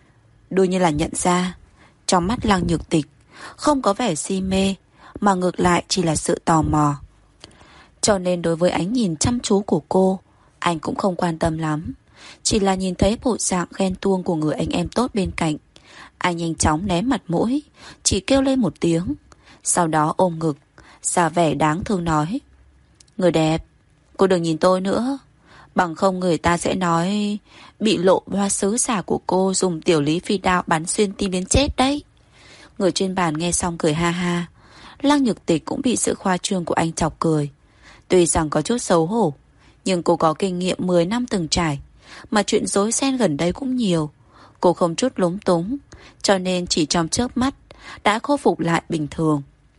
đôi như là nhận ra trong mắt Lăng Nhược Tịch không có vẻ si mê, mà ngược lại chỉ là sự tò mò. Cho nên đối với ánh nhìn chăm chú của cô, anh cũng không quan tâm lắm. Chỉ là nhìn thấy bộ dạng ghen tuông của người anh em tốt bên cạnh, anh nhanh chóng ném mặt mũi, chỉ kêu lên một tiếng, sau đó ôm ngực, giả vẻ đáng thương nói: Người đẹp, cô đừng nhìn tôi nữa, bằng không người ta sẽ nói bị lộ hoa sứ giả của cô dùng tiểu lý phi đao bắn xuyên tim đến chết đấy. Người trên bàn nghe xong cười ha ha. Lăng Nhược Tịch cũng bị sự khoa trương của anh chọc cười. Tuy rằng có chút xấu hổ, nhưng cô có kinh nghiệm 10 năm từng trải, mà chuyện rối ren gần đây cũng nhiều. Cô không chút lúng túng, cho nên chỉ trong chớp mắt đã khôi phục lại bình thường.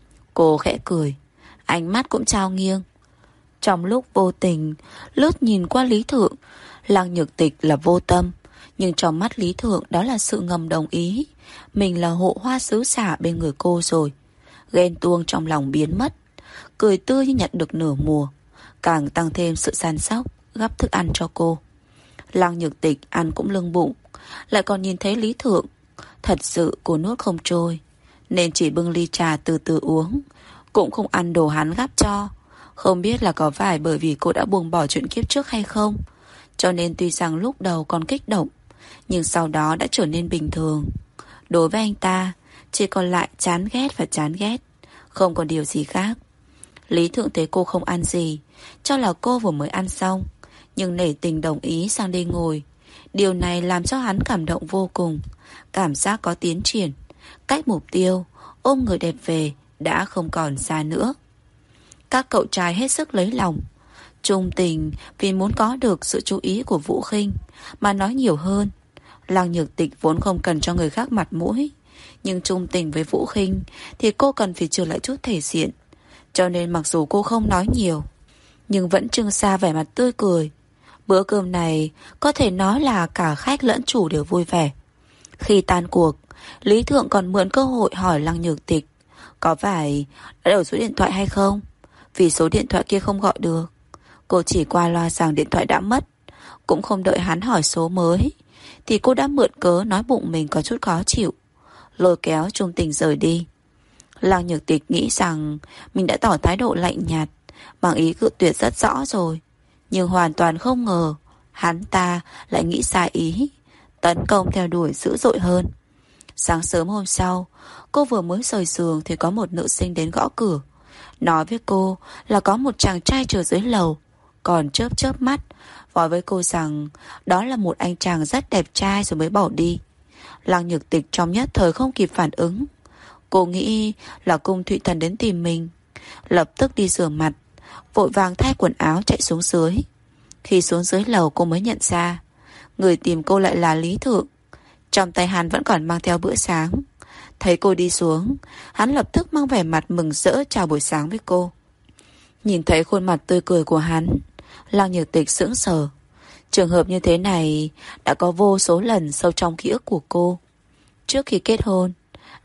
Cô khẽ cười, ánh mắt cũng trao nghiêng. Trong lúc vô tình lướt nhìn qua Lý Thượng, Lăng Nhược Tịch là vô tâm, nhưng trong mắt Lý Thượng đó là sự ngầm đồng ý. Mình là hộ hoa sứ giả bên người cô rồi. Ghen tuông trong lòng biến mất, cười tươi như nhận được nửa mùa, càng tăng thêm sự săn sóc, gắp thức ăn cho cô. Lăng Nhược Tịch ăn cũng lưng bụng, lại còn nhìn thấy Lý Thượng. Thật sự cô nuốt không trôi, nên chỉ bưng ly trà từ từ uống, cũng không ăn đồ hắn gắp cho. Không biết là có phải bởi vì cô đã buông bỏ chuyện kiếp trước hay không, cho nên tuy rằng lúc đầu còn kích động, nhưng sau đó đã trở nên bình thường. Đối với anh ta chỉ còn lại chán ghét và chán ghét, không còn điều gì khác. Lý Thượng thấy cô không ăn gì, cho là cô vừa mới ăn xong, nhưng nể tình đồng ý sang đây ngồi. Điều này làm cho hắn cảm động vô cùng, cảm giác có tiến triển, cách mục tiêu ôm người đẹp về đã không còn xa nữa. Các cậu trai hết sức lấy lòng. Trung Tình vì muốn có được sự chú ý của Vũ Khinh mà nói nhiều hơn. Lăng Nhược Tịch vốn không cần cho người khác mặt mũi, nhưng Trung Tình với Vũ Khinh thì cô cần phải trừ lại chút thể diện. Cho nên mặc dù cô không nói nhiều, nhưng vẫn trưng ra vẻ mặt tươi cười. Bữa cơm này có thể nói là cả khách lẫn chủ đều vui vẻ. Khi tan cuộc, Lý Thượng còn mượn cơ hội hỏi Lăng Nhược Tịch có phải đã đổi số điện thoại hay không, vì số điện thoại kia không gọi được. Cô chỉ qua loa rằng điện thoại đã mất, cũng không đợi hắn hỏi số mới thì cô đã mượn cớ nói bụng mình có chút khó chịu, lôi kéo Trung Tình rời đi. Lăng Nhược Tịch nghĩ rằng mình đã tỏ thái độ lạnh nhạt, bằng ý cự tuyệt rất rõ rồi, nhưng hoàn toàn không ngờ hắn ta lại nghĩ sai ý, tấn công theo đuổi dữ dội hơn. Sáng sớm hôm sau, cô vừa mới rời giường thì có một nữ sinh đến gõ cửa, nói với cô là có một chàng trai chờ dưới lầu, còn chớp chớp mắt nói với cô rằng đó là một anh chàng rất đẹp trai rồi mới bỏ đi. Lăng Nhược Tịch trong nhất thời không kịp phản ứng. Cô nghĩ là Cung Thụy Thần đến tìm mình, lập tức đi rửa mặt, vội vàng thay quần áo chạy xuống dưới. Khi xuống dưới lầu cô mới nhận ra người tìm cô lại là Lý Thượng. Trong tay hắn vẫn còn mang theo bữa sáng. Thấy cô đi xuống, hắn lập tức mang vẻ mặt mừng rỡ chào buổi sáng với cô. Nhìn thấy khuôn mặt tươi cười của hắn, Lăng Nhược Tịch sững sờ. Trường hợp như thế này đã có vô số lần sâu trong ký ức của cô. Trước khi kết hôn,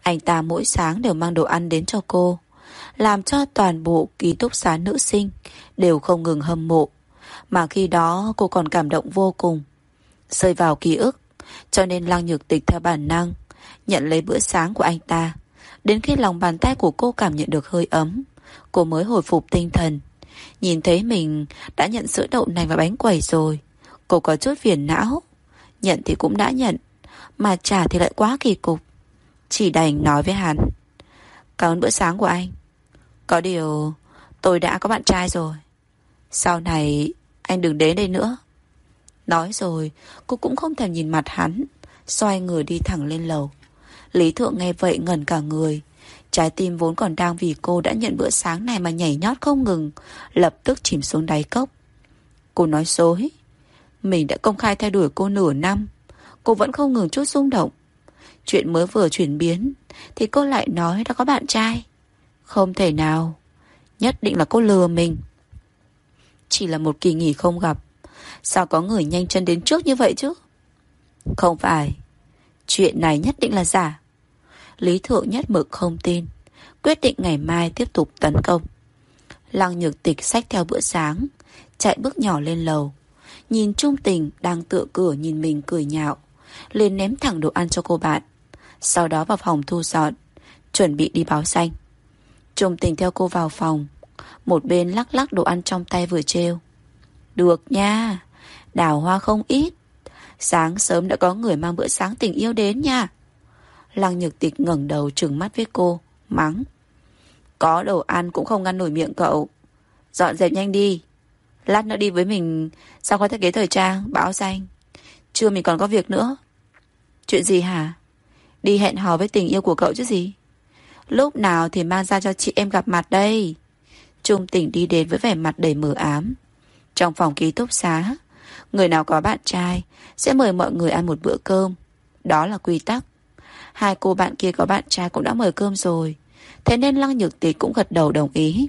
Anh ta mỗi sáng đều mang đồ ăn đến cho cô, làm cho toàn bộ ký túc xá nữ sinh đều không ngừng hâm mộ. Mà khi đó cô còn cảm động vô cùng, rơi vào ký ức. Cho nên Lăng Nhược Tịch theo bản năng nhận lấy bữa sáng của anh ta. Đến khi lòng bàn tay của cô cảm nhận được hơi ấm, cô mới hồi phục tinh thần. Nhìn thấy mình đã nhận sữa đậu nành và bánh quẩy rồi, cô có chút phiền não. Nhận thì cũng đã nhận, mà trả thì lại quá kỳ cục. Chỉ đành nói với hắn: cảm ơn bữa sáng của anh. Có điều tôi đã có bạn trai rồi, sau này anh đừng đến đây nữa. Nói rồi cô cũng không thèm nhìn mặt hắn, xoay người đi thẳng lên lầu. Lý Thượng nghe vậy ngẩn cả người. Trái tim vốn còn đang vì cô đã nhận bữa sáng này mà nhảy nhót không ngừng, lập tức chìm xuống đáy cốc. Cô nói dối. Mình đã công khai theo đuổi cô nửa năm, cô vẫn không ngừng chút rung động. Chuyện mới vừa chuyển biến thì cô lại nói đã có bạn trai. Không thể nào, nhất định là cô lừa mình. Chỉ là một kỳ nghỉ không gặp, sao có người nhanh chân đến trước như vậy chứ? Không phải, chuyện này nhất định là giả. Lý Thượng nhất mực không tin, quyết định ngày mai tiếp tục tấn công. Lăng Nhược Tịch xách theo bữa sáng, chạy bước nhỏ lên lầu. Nhìn Trung Tình đang tựa cửa nhìn mình cười nhạo, liền ném thẳng đồ ăn cho cô bạn. Sau đó vào phòng thu dọn, chuẩn bị đi báo danh. Trung Tình theo cô vào phòng, một bên lắc lắc đồ ăn trong tay vừa trêu: được nha, đào hoa không ít, sáng sớm đã có người mang bữa sáng tình yêu đến nha. Lăng Nhược Tịch ngẩng đầu trừng mắt với cô, mắng: có đồ ăn cũng không ngăn nổi miệng cậu. Dọn dẹp nhanh đi, lát nữa đi với mình sang khoa thiết kế thời trang báo danh. Trưa mình còn có việc nữa. Chuyện gì hả? Đi hẹn hò với tình yêu của cậu chứ gì. Lúc nào thì mang ra cho chị em gặp mặt đây. Trung Tình đi đến với vẻ mặt đầy mờ ám. Trong phòng ký túc xá, người nào có bạn trai sẽ mời mọi người ăn một bữa cơm, đó là quy tắc. Hai cô bạn kia có bạn trai cũng đã mời cơm rồi, thế nên Lăng Nhược Tịch cũng gật đầu đồng ý.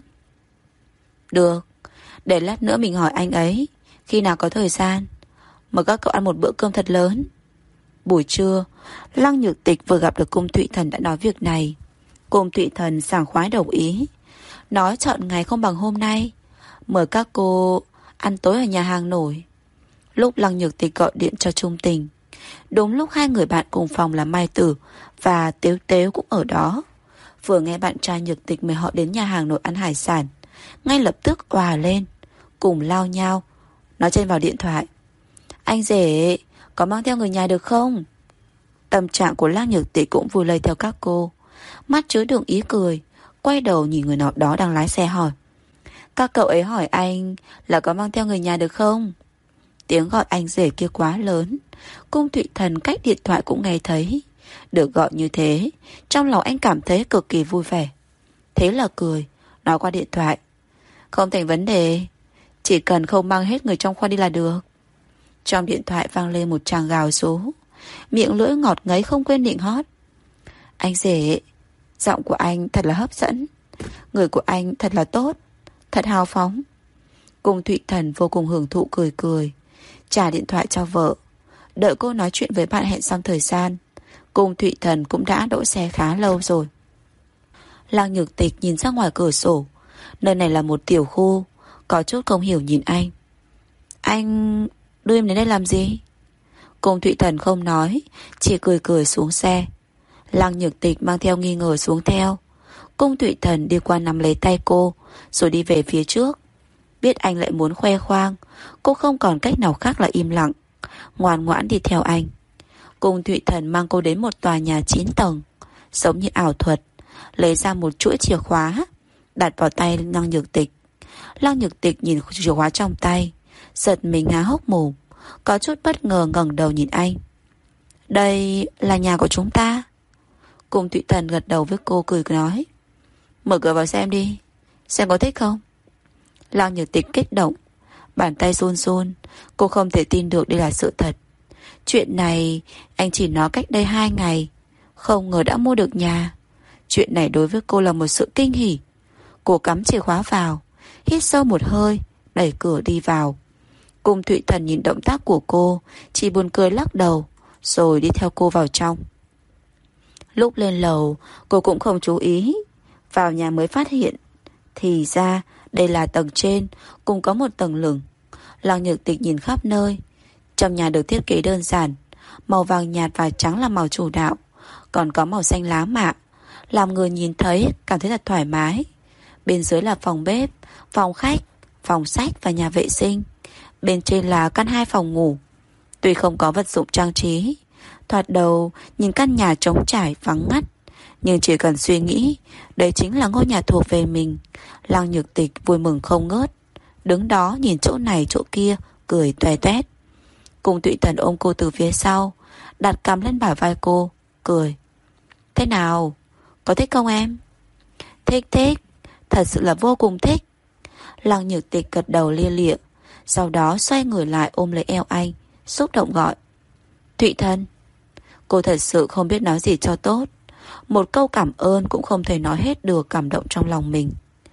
Được, để lát nữa mình hỏi anh ấy khi nào có thời gian, mời các cậu ăn một bữa cơm thật lớn. Buổi trưa, Lăng Nhược Tịch vừa gặp được Cung Thụy Thần đã nói việc này. Cung Thụy Thần sảng khoái đồng ý, nói chọn ngày không bằng hôm nay, mời các cô ăn tối ở nhà hàng nổi. Lúc Lăng Nhược Tịch gọi điện cho Trung Tình, đúng lúc hai người bạn cùng phòng là Mai Tử và Tếu Tếu cũng ở đó. Vừa nghe bạn trai Nhược Tịch mời họ đến nhà hàng nổi ăn hải sản, ngay lập tức òa lên, cùng lao nhau nói trên vào điện thoại: anh rể, có mang theo người nhà được không? Tâm trạng của Lăng Nhược Tịch cũng vui lây theo các cô, mắt chứa đựng ý cười, quay đầu nhìn người nào đó đang lái xe hỏi: các cậu ấy hỏi anh là có mang theo người nhà được không? Tiếng gọi anh rể kia quá lớn, Cung Thụy Thần cách điện thoại cũng nghe thấy. Được gọi như thế, trong lòng anh cảm thấy cực kỳ vui vẻ. Thế là cười, nói qua điện thoại: không thành vấn đề, chỉ cần không mang hết người trong khoa đi là được. Trong điện thoại vang lên một tràng gào số, miệng lưỡi ngọt ngấy không quên nịnh hót: anh rể, giọng của anh thật là hấp dẫn, người của anh thật là tốt, thật hào phóng. Cung Thụy Thần vô cùng hưởng thụ cười cười, trả điện thoại cho vợ. Đợi cô nói chuyện với bạn hẹn xong thời gian, Cung Thụy Thần cũng đã đỗ xe khá lâu rồi. Lăng Nhược Tịch nhìn ra ngoài cửa sổ, nơi này là một tiểu khu, có chút không hiểu nhìn anh: anh đưa em đến đây làm gì? Cung Thụy Thần không nói, chỉ cười cười xuống xe. Lăng Nhược Tịch mang theo nghi ngờ xuống theo. Cung Thụy Thần đi qua nắm lấy tay cô, rồi đi về phía trước. Biết anh lại muốn khoe khoang, cô không còn cách nào khác là im lặng, ngoan ngoãn đi theo anh. Cung Thụy Thần mang cô đến một tòa nhà 9 tầng, giống như ảo thuật, lấy ra một chuỗi chìa khóa, đặt vào tay Lăng Nhược Tịch. Lăng Nhược Tịch nhìn chìa khóa trong tay, giật mình há hốc mồm, có chút bất ngờ ngẩng đầu nhìn anh. Đây là nhà của chúng ta. Cung Thụy Thần gật đầu với cô, cười nói: mở cửa vào xem đi, xem có thích không. Lăng Nhược Tịch kích động, bàn tay run run, cô không thể tin được đây là sự thật. Chuyện này anh chỉ nói cách đây 2 ngày, không ngờ đã mua được nhà. Chuyện này đối với cô là một sự kinh hỉ. Cô cắm chìa khóa vào, hít sâu một hơi, đẩy cửa đi vào. Cung Thụy Thần nhìn động tác của cô, chỉ buồn cười lắc đầu, rồi đi theo cô vào trong. Lúc lên lầu, cô cũng không chú ý. Vào nhà mới phát hiện. Thì ra, đây là tầng trên, cùng có một tầng lửng. Lăng Nhược Tịch nhìn khắp nơi. Trong nhà được thiết kế đơn giản. Màu vàng nhạt và trắng là màu chủ đạo. Còn có màu xanh lá mạ. Làm người nhìn thấy, cảm thấy thật thoải mái. Bên dưới là phòng bếp, phòng khách, phòng sách và nhà vệ sinh. Bên trên là căn 2 phòng ngủ. Tuy không có vật dụng trang trí, thoạt đầu nhìn căn nhà trống trải vắng ngắt, nhưng chỉ cần suy nghĩ, đây chính là ngôi nhà thuộc về mình. Lăng Nhược Tịch vui mừng không ngớt, đứng đó nhìn chỗ này chỗ kia, cười toe toét. Cùng Thụy Thần ôm cô từ phía sau, đặt cằm lên bả vai cô, cười. Thế nào? Có thích không em? Thích thích, thật sự là vô cùng thích. Lăng Nhược Tịch gật đầu lia lịa, sau đó xoay người lại ôm lấy eo anh, xúc động gọi. Thụy Thần. Cô thật sự không biết nói gì cho tốt. Một câu cảm ơn cũng không thể nói hết được cảm động trong lòng mình.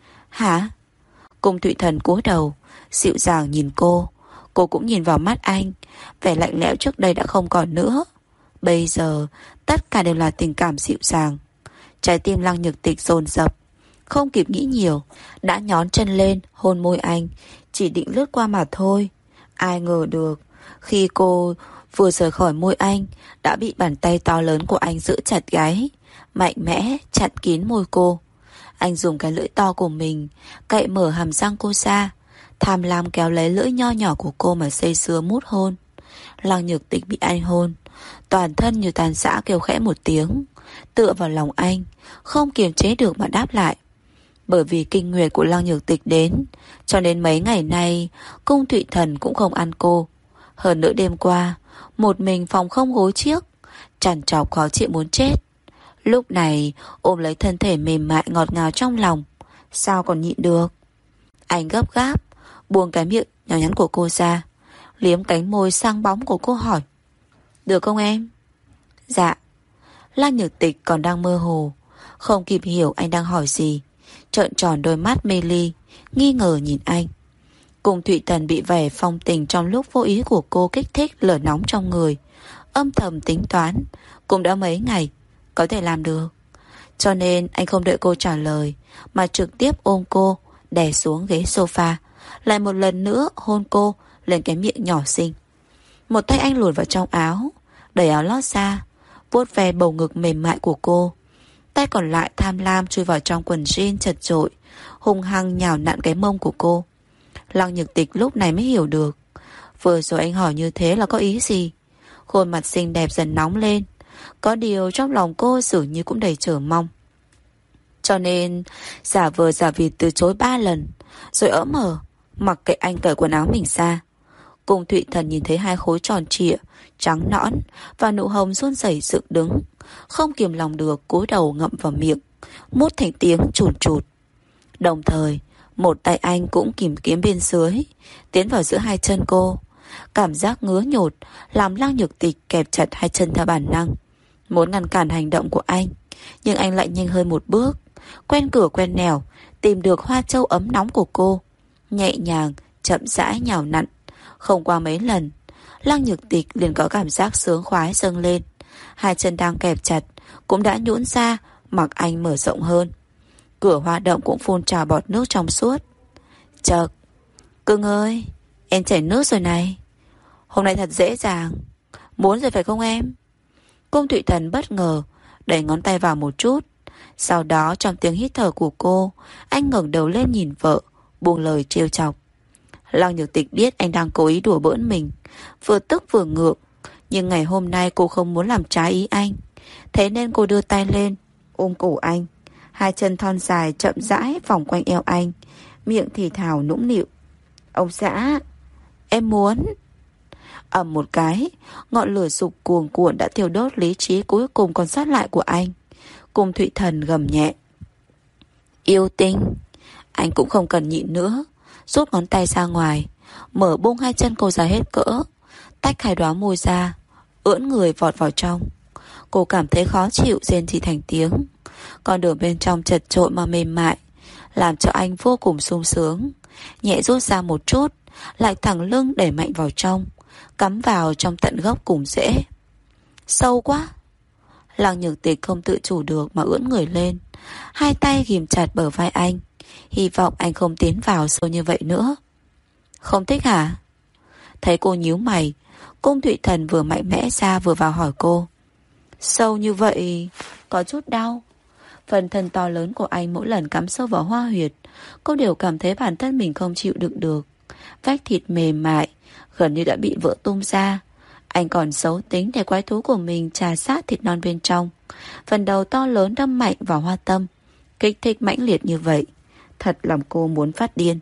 Hả? Cung Thụy Thần cúi đầu, dịu dàng nhìn cô. Cô cũng nhìn vào mắt anh. Vẻ lạnh lẽo trước đây đã không còn nữa. Bây giờ tất cả đều là tình cảm dịu dàng. Trái tim Lăng Nhược Tịch dồn dập, không kịp nghĩ nhiều, đã nhón chân lên hôn môi anh. Chỉ định lướt qua mà thôi. Ai ngờ được, khi cô vừa rời khỏi môi anh, đã bị bàn tay to lớn của anh giữ chặt gáy, mạnh mẽ chặn kín môi cô. Anh dùng cái lưỡi to của mình cậy mở hàm răng cô ra, tham lam kéo lấy lưỡi nho nhỏ của cô mà xây xưa mút hôn. Lăng Nhược Tịch bị anh hôn, toàn thân như tàn rã kêu khẽ một tiếng, tựa vào lòng anh, không kiềm chế được mà đáp lại. Bởi vì kinh nguyệt của Lăng Nhược Tịch đến, cho nên mấy ngày nay Cung Thụy Thần cũng không ăn cô. Hơn nữa đêm qua, một mình phòng không gối chiếc, trằn trọc khó chịu muốn chết. Lúc này ôm lấy thân thể mềm mại ngọt ngào trong lòng, sao còn nhịn được. Anh gấp gáp buông cái miệng nhỏ nhắn của cô ra, liếm cánh môi sang bóng của cô hỏi. Được không em? Dạ. Lăng Nhược Tịch còn đang mơ hồ, không kịp hiểu anh đang hỏi gì, trợn tròn đôi mắt mê ly, nghi ngờ nhìn anh. Cùng Thụy Thần bị vẻ phong tình trong lúc vô ý của cô kích thích lửa nóng trong người, âm thầm tính toán, cũng đã mấy ngày, có thể làm được. Cho nên anh không đợi cô trả lời, mà trực tiếp ôm cô, đè xuống ghế sofa, lại một lần nữa hôn cô lên cái miệng nhỏ xinh. Một tay anh luồn vào trong áo, đẩy áo lót ra, vuốt ve bầu ngực mềm mại của cô. Tay còn lại tham lam chui vào trong quần jean chật chội, hung hăng nhào nặn cái mông của cô. Lăng Nhược Tịch lúc này mới hiểu được, vừa rồi anh hỏi như thế là có ý gì. Khuôn mặt xinh đẹp dần nóng lên, có điều trong lòng cô dường như cũng đầy chờ mong. Cho nên giả vờ giả vịt từ chối 3 lần, rồi ỡm hở mặc kệ anh cởi quần áo mình ra. Cùng Thụy Thần nhìn thấy hai khối tròn trịa, trắng nõn và nụ hồng run rẩy dựng đứng, không kiềm lòng được cúi đầu ngậm vào miệng, mút thành tiếng chùn chụt. Đồng thời, một tay anh cũng tìm kiếm bên dưới, tiến vào giữa hai chân cô. Cảm giác ngứa nhột làm Lăng Nhược Tịch kẹp chặt hai chân theo bản năng, muốn ngăn cản hành động của anh, nhưng anh lại nhanh hơn một bước, quen cửa quen nẻo tìm được hoa châu ấm nóng của cô, nhẹ nhàng chậm rãi nhào nặn. Không qua mấy lần, Lăng Nhược Tịch liền có cảm giác sướng khoái dâng lên. Hai chân đang kẹp chặt cũng đã nhũn ra, mặc anh mở rộng hơn. Cửa hoa động cũng phun trào bọt nước trong suốt. Chợt, cưng ơi, em chảy nước rồi này. Hôm nay thật dễ dàng. Muốn rồi phải không em? Cung Thụy Thần bất ngờ đẩy ngón tay vào một chút. Sau đó trong tiếng hít thở của cô, anh ngẩng đầu lên nhìn vợ, buông lời trêu chọc. Lăng Nhược Tịch biết anh đang cố ý đùa bỡn mình, vừa tức vừa ngượng, nhưng ngày hôm nay cô không muốn làm trái ý anh. Thế nên cô đưa tay lên ôm cổ anh, hai chân thon dài chậm rãi vòng quanh eo anh, miệng thì thào nũng nịu. Ông xã, em muốn. Ầm một cái, ngọn lửa sục cuồn cuộn đã thiêu đốt lý trí cuối cùng còn sót lại của anh. Cung Thụy Thần gầm nhẹ. Yêu tinh. Anh cũng không cần nhịn nữa, rút ngón tay ra ngoài, mở bung hai chân cô ra hết cỡ, tách hai đóa môi ra, ưỡn người vọt vào trong. Cô cảm thấy khó chịu rên rỉ thành tiếng. Con đường bên trong chật chội mà mềm mại, làm cho anh vô cùng sung sướng. Nhẹ rút ra một chút, lại thẳng lưng đẩy mạnh vào trong, cắm vào trong tận gốc cùng rễ. Sâu quá. Lăng Nhược Tịch không tự chủ được mà ưỡn người lên, hai tay ghìm chặt bờ vai anh, hy vọng anh không tiến vào sâu như vậy nữa. Không thích hả? Thấy cô nhíu mày, Cung Thụy Thần vừa mạnh mẽ ra vừa vào hỏi cô. Sâu như vậy, có chút đau. Phần thân to lớn của anh mỗi lần cắm sâu vào hoa huyệt, cô đều cảm thấy bản thân mình không chịu đựng được. Vách thịt mềm mại, gần như đã bị vỡ tung ra. Anh còn xấu tính để quái thú của mình trà sát thịt non bên trong. Phần đầu to lớn đâm mạnh vào hoa tâm, kích thích mãnh liệt như vậy, thật làm cô muốn phát điên.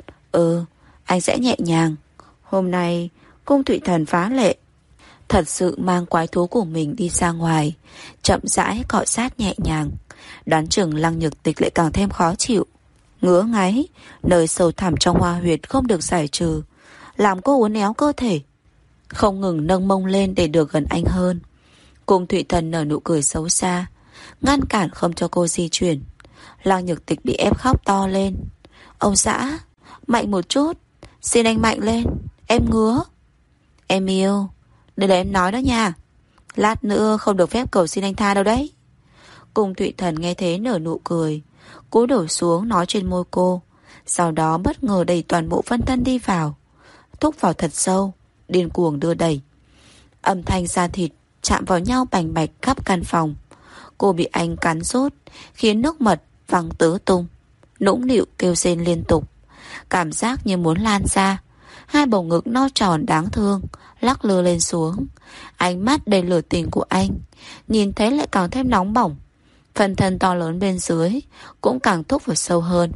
Anh sẽ nhẹ nhàng. Hôm nay Cung Thụy Thần phá lệ, thật sự mang quái thú của mình đi ra ngoài, chậm rãi cọ sát nhẹ nhàng. Đoán chừng Lăng Nhược Tịch lại càng thêm khó chịu. Ngứa ngáy, nơi sâu thẳm trong hoa huyệt không được giải trừ, làm cô uốn éo cơ thể, không ngừng nâng mông lên để được gần anh hơn. Cung Thụy Thần nở nụ cười xấu xa, ngăn cản không cho cô di chuyển. Lăng Nhược Tịch bị ép khóc to lên. Ông xã, mạnh một chút, xin anh mạnh lên, em ngứa. Em yêu, đây là em nói đó nha, lát nữa không được phép cầu xin anh tha đâu đấy. Cung Thụy Thần nghe thế nở nụ cười, cúi đổ xuống nói trên môi cô, sau đó bất ngờ đẩy toàn bộ phân thân đi vào, thúc vào thật sâu, điên cuồng đưa đẩy. Âm thanh da thịt chạm vào nhau bành bạch khắp căn phòng. Cô bị anh cắn rốt, khiến nước mật văng tứ tung, nũng nịu kêu rên liên tục, cảm giác như muốn lan ra. Hai bầu ngực no tròn đáng thương lắc lư lên xuống. Ánh mắt đầy lửa tình của anh nhìn thấy lại càng thêm nóng bỏng. Phần thân to lớn bên dưới cũng càng thúc vào sâu hơn.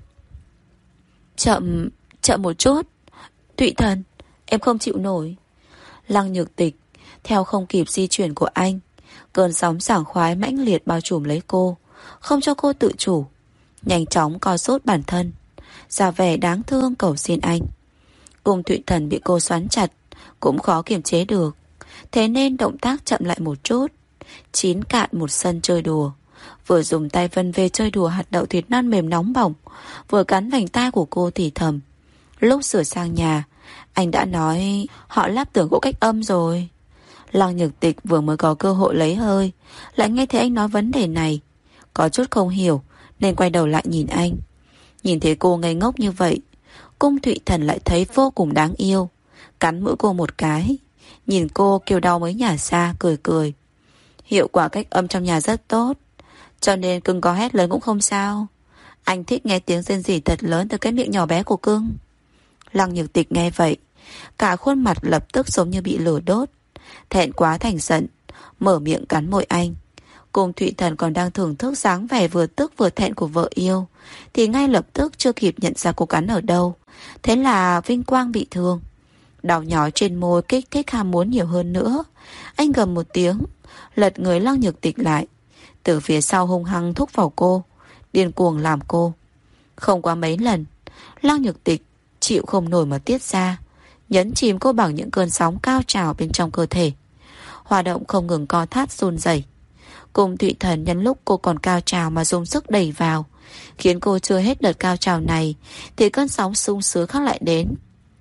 Chậm một chút, Thụy Thần, em không chịu nổi. Lăng Nhược Tịch theo không kịp di chuyển của anh, cơn sóng sảng khoái mãnh liệt bao trùm lấy cô, không cho cô tự chủ. Nhanh chóng co rút bản thân, ra vẻ đáng thương cầu xin anh. Cung Thụy Thần bị cô xoắn chặt, cũng khó kiềm chế được, thế nên động tác chậm lại một chút. Chín cạn một sân chơi đùa, vừa dùng tay vân về chơi đùa hạt đậu thịt non mềm nóng bỏng, vừa cắn vành tai của cô thì thầm. Lúc sửa sang nhà, anh đã nói họ lắp tường gỗ cách âm rồi. Lăng Nhược Tịch vừa mới có cơ hội lấy hơi, lại nghe thấy anh nói vấn đề này, có chút không hiểu nên quay đầu lại nhìn anh. Nhìn thấy cô ngây ngốc như vậy, Cung Thụy Thần lại thấy vô cùng đáng yêu, cắn mũi cô một cái, nhìn cô kêu đau mới nhả ra, cười cười. Hiệu quả cách âm trong nhà rất tốt, cho nên cưng có hét lớn cũng không sao. Anh thích nghe tiếng rên rỉ thật lớn từ cái miệng nhỏ bé của cưng. Lăng Nhược Tịch nghe vậy, cả khuôn mặt lập tức giống như bị lửa đốt, thẹn quá thành giận, mở miệng cắn môi anh. Cung Thụy Thần còn đang thưởng thức dáng vẻ vừa tức vừa thẹn của vợ yêu, thì ngay lập tức chưa kịp nhận ra cô cắn ở đâu, thế là vinh quang bị thương. Đau nhói trên môi kích thích ham muốn nhiều hơn nữa. Anh gầm một tiếng, lật người Lăng Nhược Tịch lại, từ phía sau hung hăng thúc vào cô, điên cuồng làm cô. Không qua mấy lần, Lăng Nhược Tịch chịu không nổi mà tiết ra, nhấn chìm cô bằng những cơn sóng cao trào bên trong cơ thể. Hoạt động không ngừng co thắt run rẩy. Cung Thụy Thần nhân lúc cô còn cao trào mà dùng sức đẩy vào, khiến cô chưa hết đợt cao trào này thì cơn sóng sung sướng khác lại đến.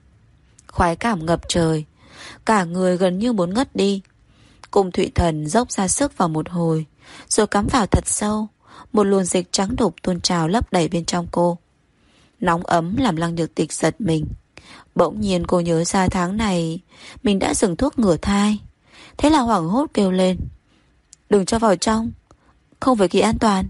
Khoái cảm ngập trời, cả người gần như muốn ngất đi. Cung Thụy Thần dốc ra sức vào một hồi, rồi cắm vào thật sâu, một luồng dịch trắng đục tuôn trào lấp đầy bên trong cô. Nóng ấm làm Lăng Nhược Tịch giật mình. Bỗng nhiên cô nhớ ra tháng này mình đã dùng thuốc ngừa thai, thế là hoảng hốt kêu lên. Đừng cho vào trong, không phải kỳ an toàn.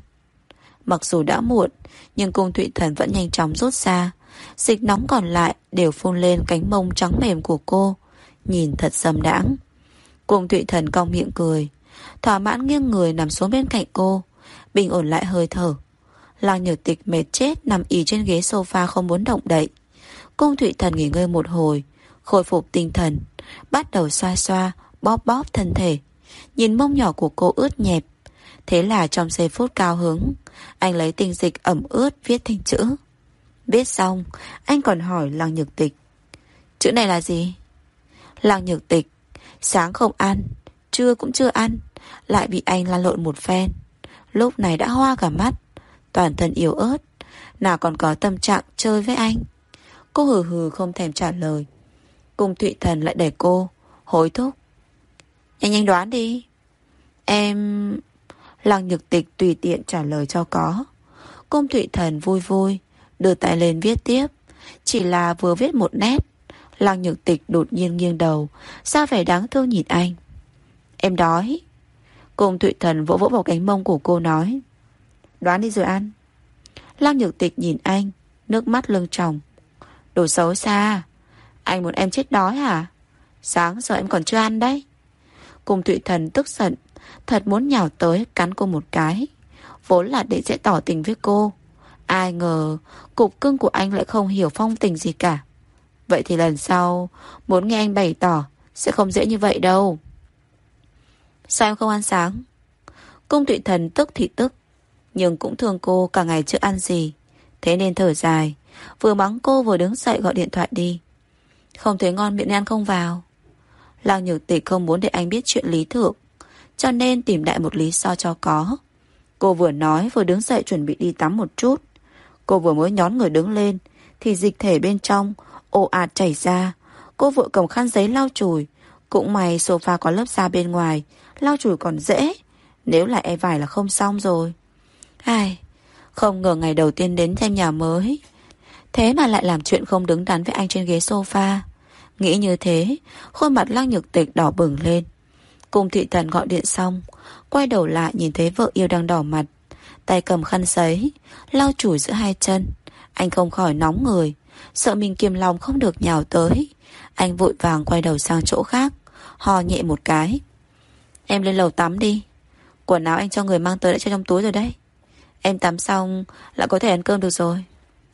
Mặc dù đã muộn, nhưng Cung Thụy Thần vẫn nhanh chóng rút ra, dịch nóng còn lại đều phun lên cánh mông trắng mềm của cô, nhìn thật dâm đãng. Cung Thụy Thần cong miệng cười, thỏa mãn nghiêng người nằm xuống bên cạnh cô, bình ổn lại hơi thở. Lăng Nhược Tịch mệt chết nằm ì trên ghế sofa không muốn động đậy. Cung Thụy Thần nghỉ ngơi một hồi, khôi phục tinh thần, bắt đầu xoa xoa, bóp bóp thân thể. Nhìn mông nhỏ của cô ướt nhẹp, thế là trong giây phút cao hứng, anh lấy tinh dịch ẩm ướt viết thành chữ. Viết xong, anh còn hỏi Lăng Nhược Tịch, chữ này là gì? Lăng Nhược Tịch sáng không ăn, trưa cũng chưa ăn, lại bị anh lăn lộn một phen, lúc này đã hoa cả mắt, toàn thân yếu ớt, nào còn có tâm trạng chơi với anh. Cô hừ hừ không thèm trả lời. Cung Thụy Thần lại đẩy cô, hối thúc, nhanh nhanh đoán đi. Em Lăng Nhược Tịch tùy tiện trả lời cho có. Cung Thụy Thần vui vui đưa tay lên viết tiếp. Chỉ là vừa viết một nét, Lăng Nhược Tịch đột nhiên nghiêng đầu, ra vẻ đáng thương nhìn anh. Em đói. Cung Thụy Thần vỗ vỗ vào cánh mông của cô nói, đoán đi rồi ăn. Lăng Nhược Tịch nhìn anh, nước mắt lưng tròng. Đồ xấu xa, anh muốn em chết đói hả? Sáng giờ em còn chưa ăn đấy. Cung Thụy Thần tức giận, thật muốn nhào tới cắn cô một cái. Vốn là để sẽ tỏ tình với cô, ai ngờ cục cưng của anh lại không hiểu phong tình gì cả. Vậy thì lần sau muốn nghe anh bày tỏ sẽ không dễ như vậy đâu. Sao em không ăn sáng? Cung Thụy Thần tức thì tức, nhưng cũng thương cô cả ngày chưa ăn gì, thế nên thở dài, vừa mắng cô vừa đứng dậy gọi điện thoại đi. Không thấy ngon miệng nên ăn không vào. Lăng Nhược Tịch không muốn để anh biết chuyện Lý Thượng, cho nên tìm đại một lý do cho có. Cô vừa nói vừa đứng dậy chuẩn bị đi tắm một chút. Cô vừa mới nhón người đứng lên thì dịch thể bên trong ồ ạt chảy ra. Cô vội cầm khăn giấy lau chùi. Cũng may sofa có lớp da bên ngoài, lau chùi còn dễ. Nếu lại e vải là không xong rồi. Ai, không ngờ ngày đầu tiên đến thêm nhà mới, thế mà lại làm chuyện không đứng đắn với anh trên ghế sofa. Nghĩ như thế, khuôn mặt Lăng Nhược Tịch đỏ bừng lên. Cung Thụy Thần gọi điện xong, quay đầu lại nhìn thấy vợ yêu đang đỏ mặt, tay cầm khăn giấy lau chùi giữa hai chân. Anh không khỏi nóng người, sợ mình kiềm lòng không được nhào tới. Anh vội vàng quay đầu sang chỗ khác, hò nhẹ một cái. Em lên lầu tắm đi, quần áo anh cho người mang tới đã cho trong túi rồi đấy. Em tắm xong lại có thể ăn cơm được rồi.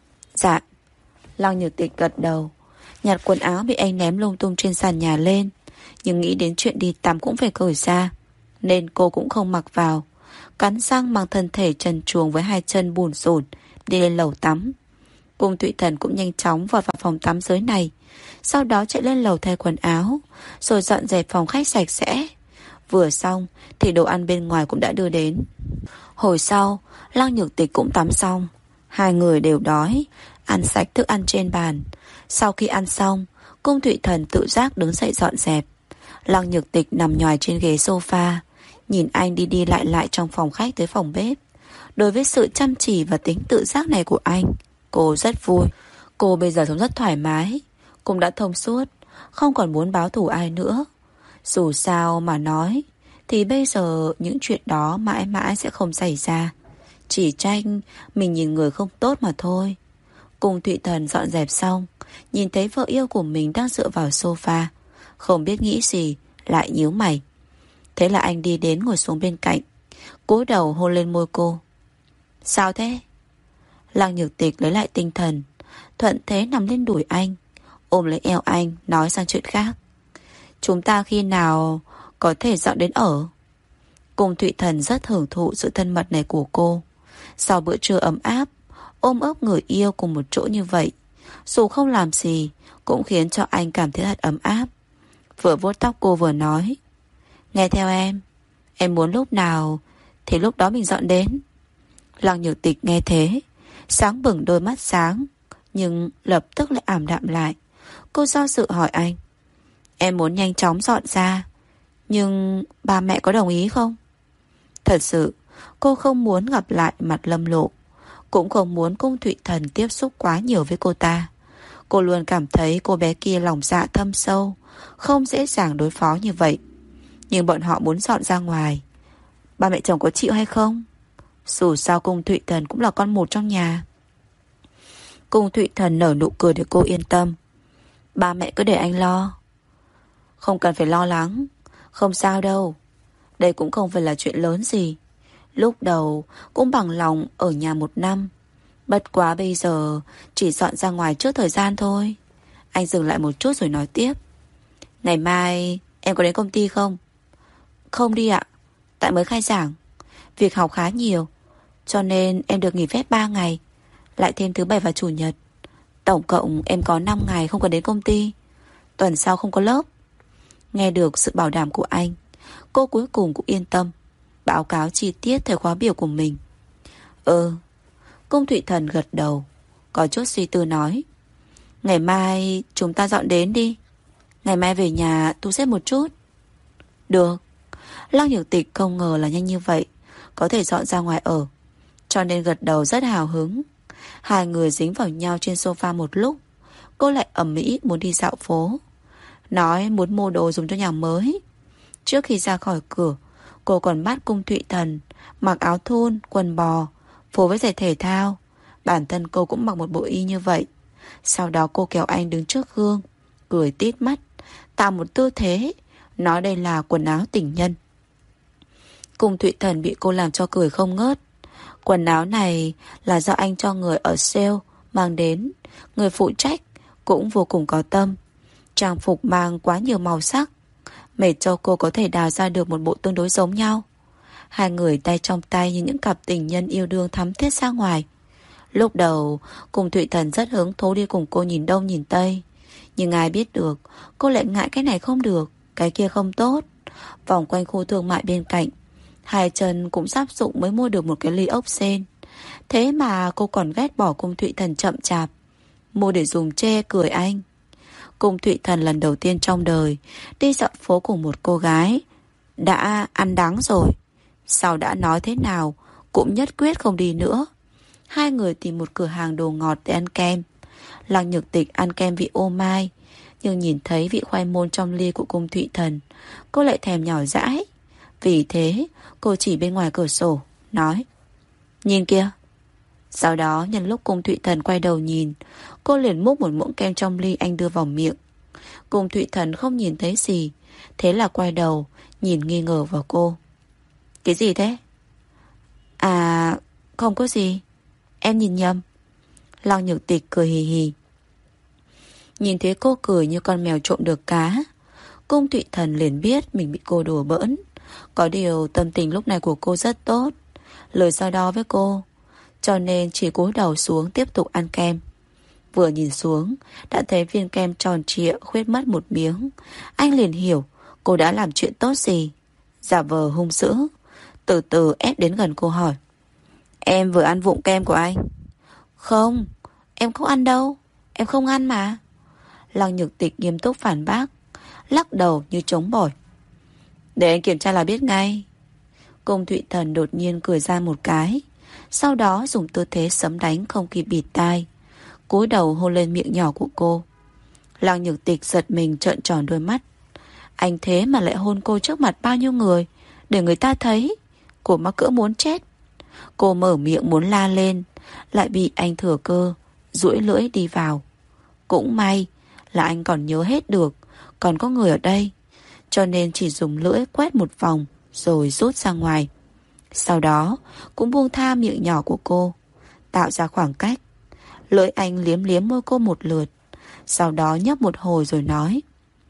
Dạ. Lăng Nhược Tịch gật đầu, nhặt quần áo bị anh ném lung tung trên sàn nhà lên. Nhưng nghĩ đến chuyện đi tắm cũng phải cởi ra, nên cô cũng không mặc vào. Cắn răng mang thân thể trần truồng với hai chân bùn rủn đi lên lầu tắm. Cung Thụy Thần cũng nhanh chóng vào phòng tắm dưới này, sau đó chạy lên lầu thay quần áo, rồi dọn dẹp phòng khách sạch sẽ. Vừa xong thì đồ ăn bên ngoài cũng đã đưa đến. Hồi sau Lăng Nhược Tịch cũng tắm xong, hai người đều đói, ăn sạch thức ăn trên bàn. Sau khi ăn xong, Cung Thụy Thần tự giác đứng dậy dọn dẹp. Lăng Nhược Tịch nằm nhòi trên ghế sofa, nhìn anh đi đi lại lại trong phòng khách tới phòng bếp. Đối với sự chăm chỉ và tính tự giác này của anh, cô rất vui. Cô bây giờ sống rất thoải mái, cũng đã thông suốt, không còn muốn báo thù ai nữa. Dù sao mà nói thì bây giờ những chuyện đó mãi mãi sẽ không xảy ra. Chỉ tranh mình nhìn người không tốt mà thôi. Cung Thụy Thần dọn dẹp xong, nhìn thấy vợ yêu của mình đang dựa vào sofa, không biết nghĩ gì, lại nhíu mày. Thế là anh đi đến ngồi xuống bên cạnh, cúi đầu hôn lên môi cô. Sao thế? Lăng Nhược Tịch lấy lại tinh thần, thuận thế nằm lên đùi anh, ôm lấy eo anh, nói sang chuyện khác. Chúng ta khi nào có thể dọn đến ở? Cung Thụy Thần rất hưởng thụ sự thân mật này của cô. Sau bữa trưa ấm áp, ôm ấp người yêu cùng một chỗ như vậy, dù không làm gì cũng khiến cho anh cảm thấy thật ấm áp. Vừa vuốt tóc cô vừa nói, nghe theo em muốn lúc nào thì lúc đó mình dọn đến. Lăng Nhược Tịch nghe thế, sáng bừng đôi mắt sáng, nhưng lập tức lại ảm đạm lại. Cô do dự hỏi anh, em muốn nhanh chóng dọn ra, nhưng ba mẹ có đồng ý không? Thật sự cô không muốn gặp lại mặt Lâm Lộ, cũng không muốn Cung Thụy Thần tiếp xúc quá nhiều với cô ta. Cô luôn cảm thấy cô bé kia lòng dạ thâm sâu, không dễ dàng đối phó như vậy. Nhưng bọn họ muốn dọn ra ngoài, ba mẹ chồng có chịu hay không? Dù sao Cung Thụy Thần cũng là con một trong nhà. Cung Thụy Thần nở nụ cười để cô yên tâm. Ba mẹ cứ để anh lo. Không cần phải lo lắng, không sao đâu. Đây cũng không phải là chuyện lớn gì. Lúc đầu cũng bằng lòng ở nhà 1 năm, bất quá bây giờ chỉ dọn ra ngoài trước thời gian thôi. Anh dừng lại một chút rồi nói tiếp. Ngày mai em có đến công ty không? Không đi ạ, tại mới khai giảng, việc học khá nhiều, cho nên em được nghỉ phép 3 ngày, lại thêm thứ Bảy và Chủ nhật. Tổng cộng em có 5 ngày không cần đến công ty. Tuần sau không có lớp. Nghe được sự bảo đảm của anh, cô cuối cùng cũng yên tâm, báo cáo chi tiết thời khóa biểu của mình. Cung Thụy Thần gật đầu, có chút suy tư nói, ngày mai chúng ta dọn đến đi. Ngày mai về nhà thu xếp một chút. Được. Lăng Nhược Tịch không ngờ là nhanh như vậy, có thể dọn ra ngoài ở, cho nên gật đầu rất hào hứng. Hai người dính vào nhau trên sofa một lúc. Cô lại ầm ĩ muốn đi dạo phố, nói muốn mua đồ dùng cho nhà mới. Trước khi ra khỏi cửa, cô còn bắt Cung Thụy Thần mặc áo thun, quần bò, phối với giày thể thao. Bản thân cô cũng mặc một bộ y như vậy. Sau đó cô kéo anh đứng trước gương, cười tít mắt, tạo một tư thế, nói đây là quần áo tình nhân. Cung Thụy Thần bị cô làm cho cười không ngớt. Quần áo này là do anh cho người ở sale mang đến. Người phụ trách cũng vô cùng có tâm. Trang phục mang quá nhiều màu sắc, mệt cho cô có thể đào ra được một bộ tương đối giống nhau. Hai người tay trong tay như những cặp tình nhân yêu đương thắm thiết ra ngoài. Lúc đầu Cung Thụy Thần rất hứng thú đi cùng cô nhìn đông nhìn tây, nhưng ai biết được cô lại ngại cái này không được, cái kia không tốt. Vòng quanh khu thương mại bên cạnh, hai chân cũng sắp dụng mới mua được một cái ly ốc sên. Thế mà cô còn ghét bỏ Cung Thụy Thần chậm chạp, mua để dùng chê cười anh. Cung Thụy Thần lần đầu tiên trong đời đi dạo phố cùng một cô gái đã ăn đắng rồi, sau đã nói thế nào cũng nhất quyết không đi nữa. Hai người tìm một cửa hàng đồ ngọt để ăn kem. Lăng Nhược Tịch ăn kem vị ô mai, nhưng nhìn thấy vị khoai môn trong ly của Cung Thụy Thần, cô lại thèm nhỏ dãi. Vì thế cô chỉ bên ngoài cửa sổ nói: nhìn kia. Sau đó nhân lúc Cung Thụy Thần quay đầu nhìn, cô liền múc một muỗng kem trong ly anh đưa vào miệng. Cung Thụy Thần không nhìn thấy gì, thế là quay đầu nhìn nghi ngờ vào cô. Cái gì thế? À, không có gì, em nhìn nhầm. Lăng Nhược Tịch cười hì hì. Nhìn thấy cô cười như con mèo trộm được cá, Cung Thụy Thần liền biết mình bị cô đùa bỡn. Có điều tâm tình lúc này của cô rất tốt, lời so đo với cô, cho nên chỉ cúi đầu xuống tiếp tục ăn kem. Vừa nhìn xuống đã thấy viên kem tròn trịa khuyết mất một miếng. Anh liền hiểu cô đã làm chuyện tốt gì. Giả vờ hung dữ, từ từ ép đến gần cô hỏi: em vừa ăn vụng kem của anh? Không, em không ăn đâu, em không ăn mà. Lăng Nhược Tịch nghiêm túc phản bác, lắc đầu như trống bỏi. Để anh kiểm tra là biết ngay. Cung Thụy Thần đột nhiên cười ra một cái, sau đó dùng tư thế sấm đánh không kịp bịt tai, cúi đầu hôn lên miệng nhỏ của cô. Lăng Nhược Tịch giật mình trợn tròn đôi mắt. Anh thế mà lại hôn cô trước mặt bao nhiêu người, để người ta thấy. Cô mắc cỡ muốn chết. Cô mở miệng muốn la lên, lại bị anh thừa cơ duỗi lưỡi đi vào. Cũng may là anh còn nhớ hết được còn có người ở đây, cho nên chỉ dùng lưỡi quét một vòng rồi rút ra ngoài. Sau đó cũng buông tha miệng nhỏ của cô, tạo ra khoảng cách. Lưỡi anh liếm liếm môi cô một lượt, sau đó nhấp một hồi rồi nói: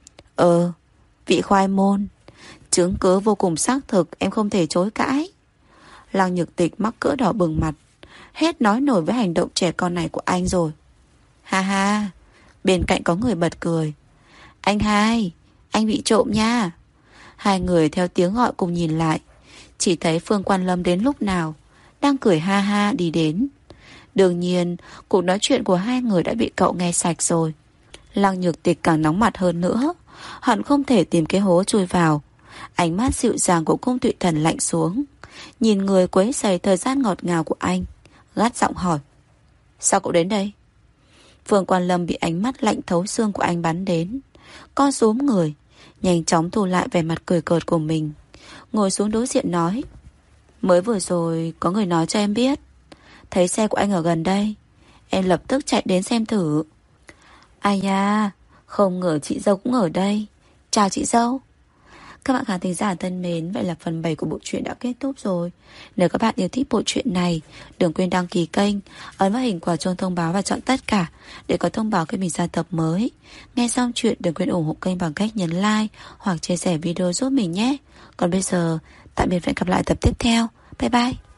vị khoai môn, chứng cứ vô cùng xác thực, em không thể chối cãi. Lăng Nhược Tịch mắc cỡ đỏ bừng mặt, hết nói nổi với hành động trẻ con này của anh rồi. Ha ha. Bên cạnh có người bật cười: anh hai, anh bị trộm nha. Hai người theo tiếng gọi cùng nhìn lại, chỉ thấy Phương Quan Lâm đến lúc nào đang cười ha ha đi đến. Đương nhiên cuộc nói chuyện của hai người đã bị cậu nghe sạch rồi. Lăng Nhược Tịch càng nóng mặt hơn nữa, hận không thể tìm cái hố chui vào. Ánh mắt dịu dàng của Cung Thụy Thần lạnh xuống, nhìn người quấy rầy thời gian ngọt ngào của anh, gắt giọng hỏi: sao cậu đến đây? Phương Quan Lâm bị ánh mắt lạnh thấu xương của anh bắn đến, co rúm người, nhanh chóng thu lại vẻ mặt cười cợt của mình, ngồi xuống đối diện nói: mới vừa rồi có người nói cho em biết, thấy xe của anh ở gần đây, em lập tức chạy đến xem thử. Ai da, không ngờ chị dâu cũng ở đây. Chào chị dâu. Các bạn khán thính giả thân mến, vậy là phần 7 của bộ truyện đã kết thúc rồi. Nếu các bạn yêu thích bộ truyện này, đừng quên đăng ký kênh, ấn vào hình quả chuông thông báo và chọn tất cả để có thông báo khi mình ra tập mới. Nghe xong chuyện đừng quên ủng hộ kênh bằng cách nhấn like hoặc chia sẻ video giúp mình nhé. Còn bây giờ, tạm biệt và hẹn gặp lại tập tiếp theo. Bye bye.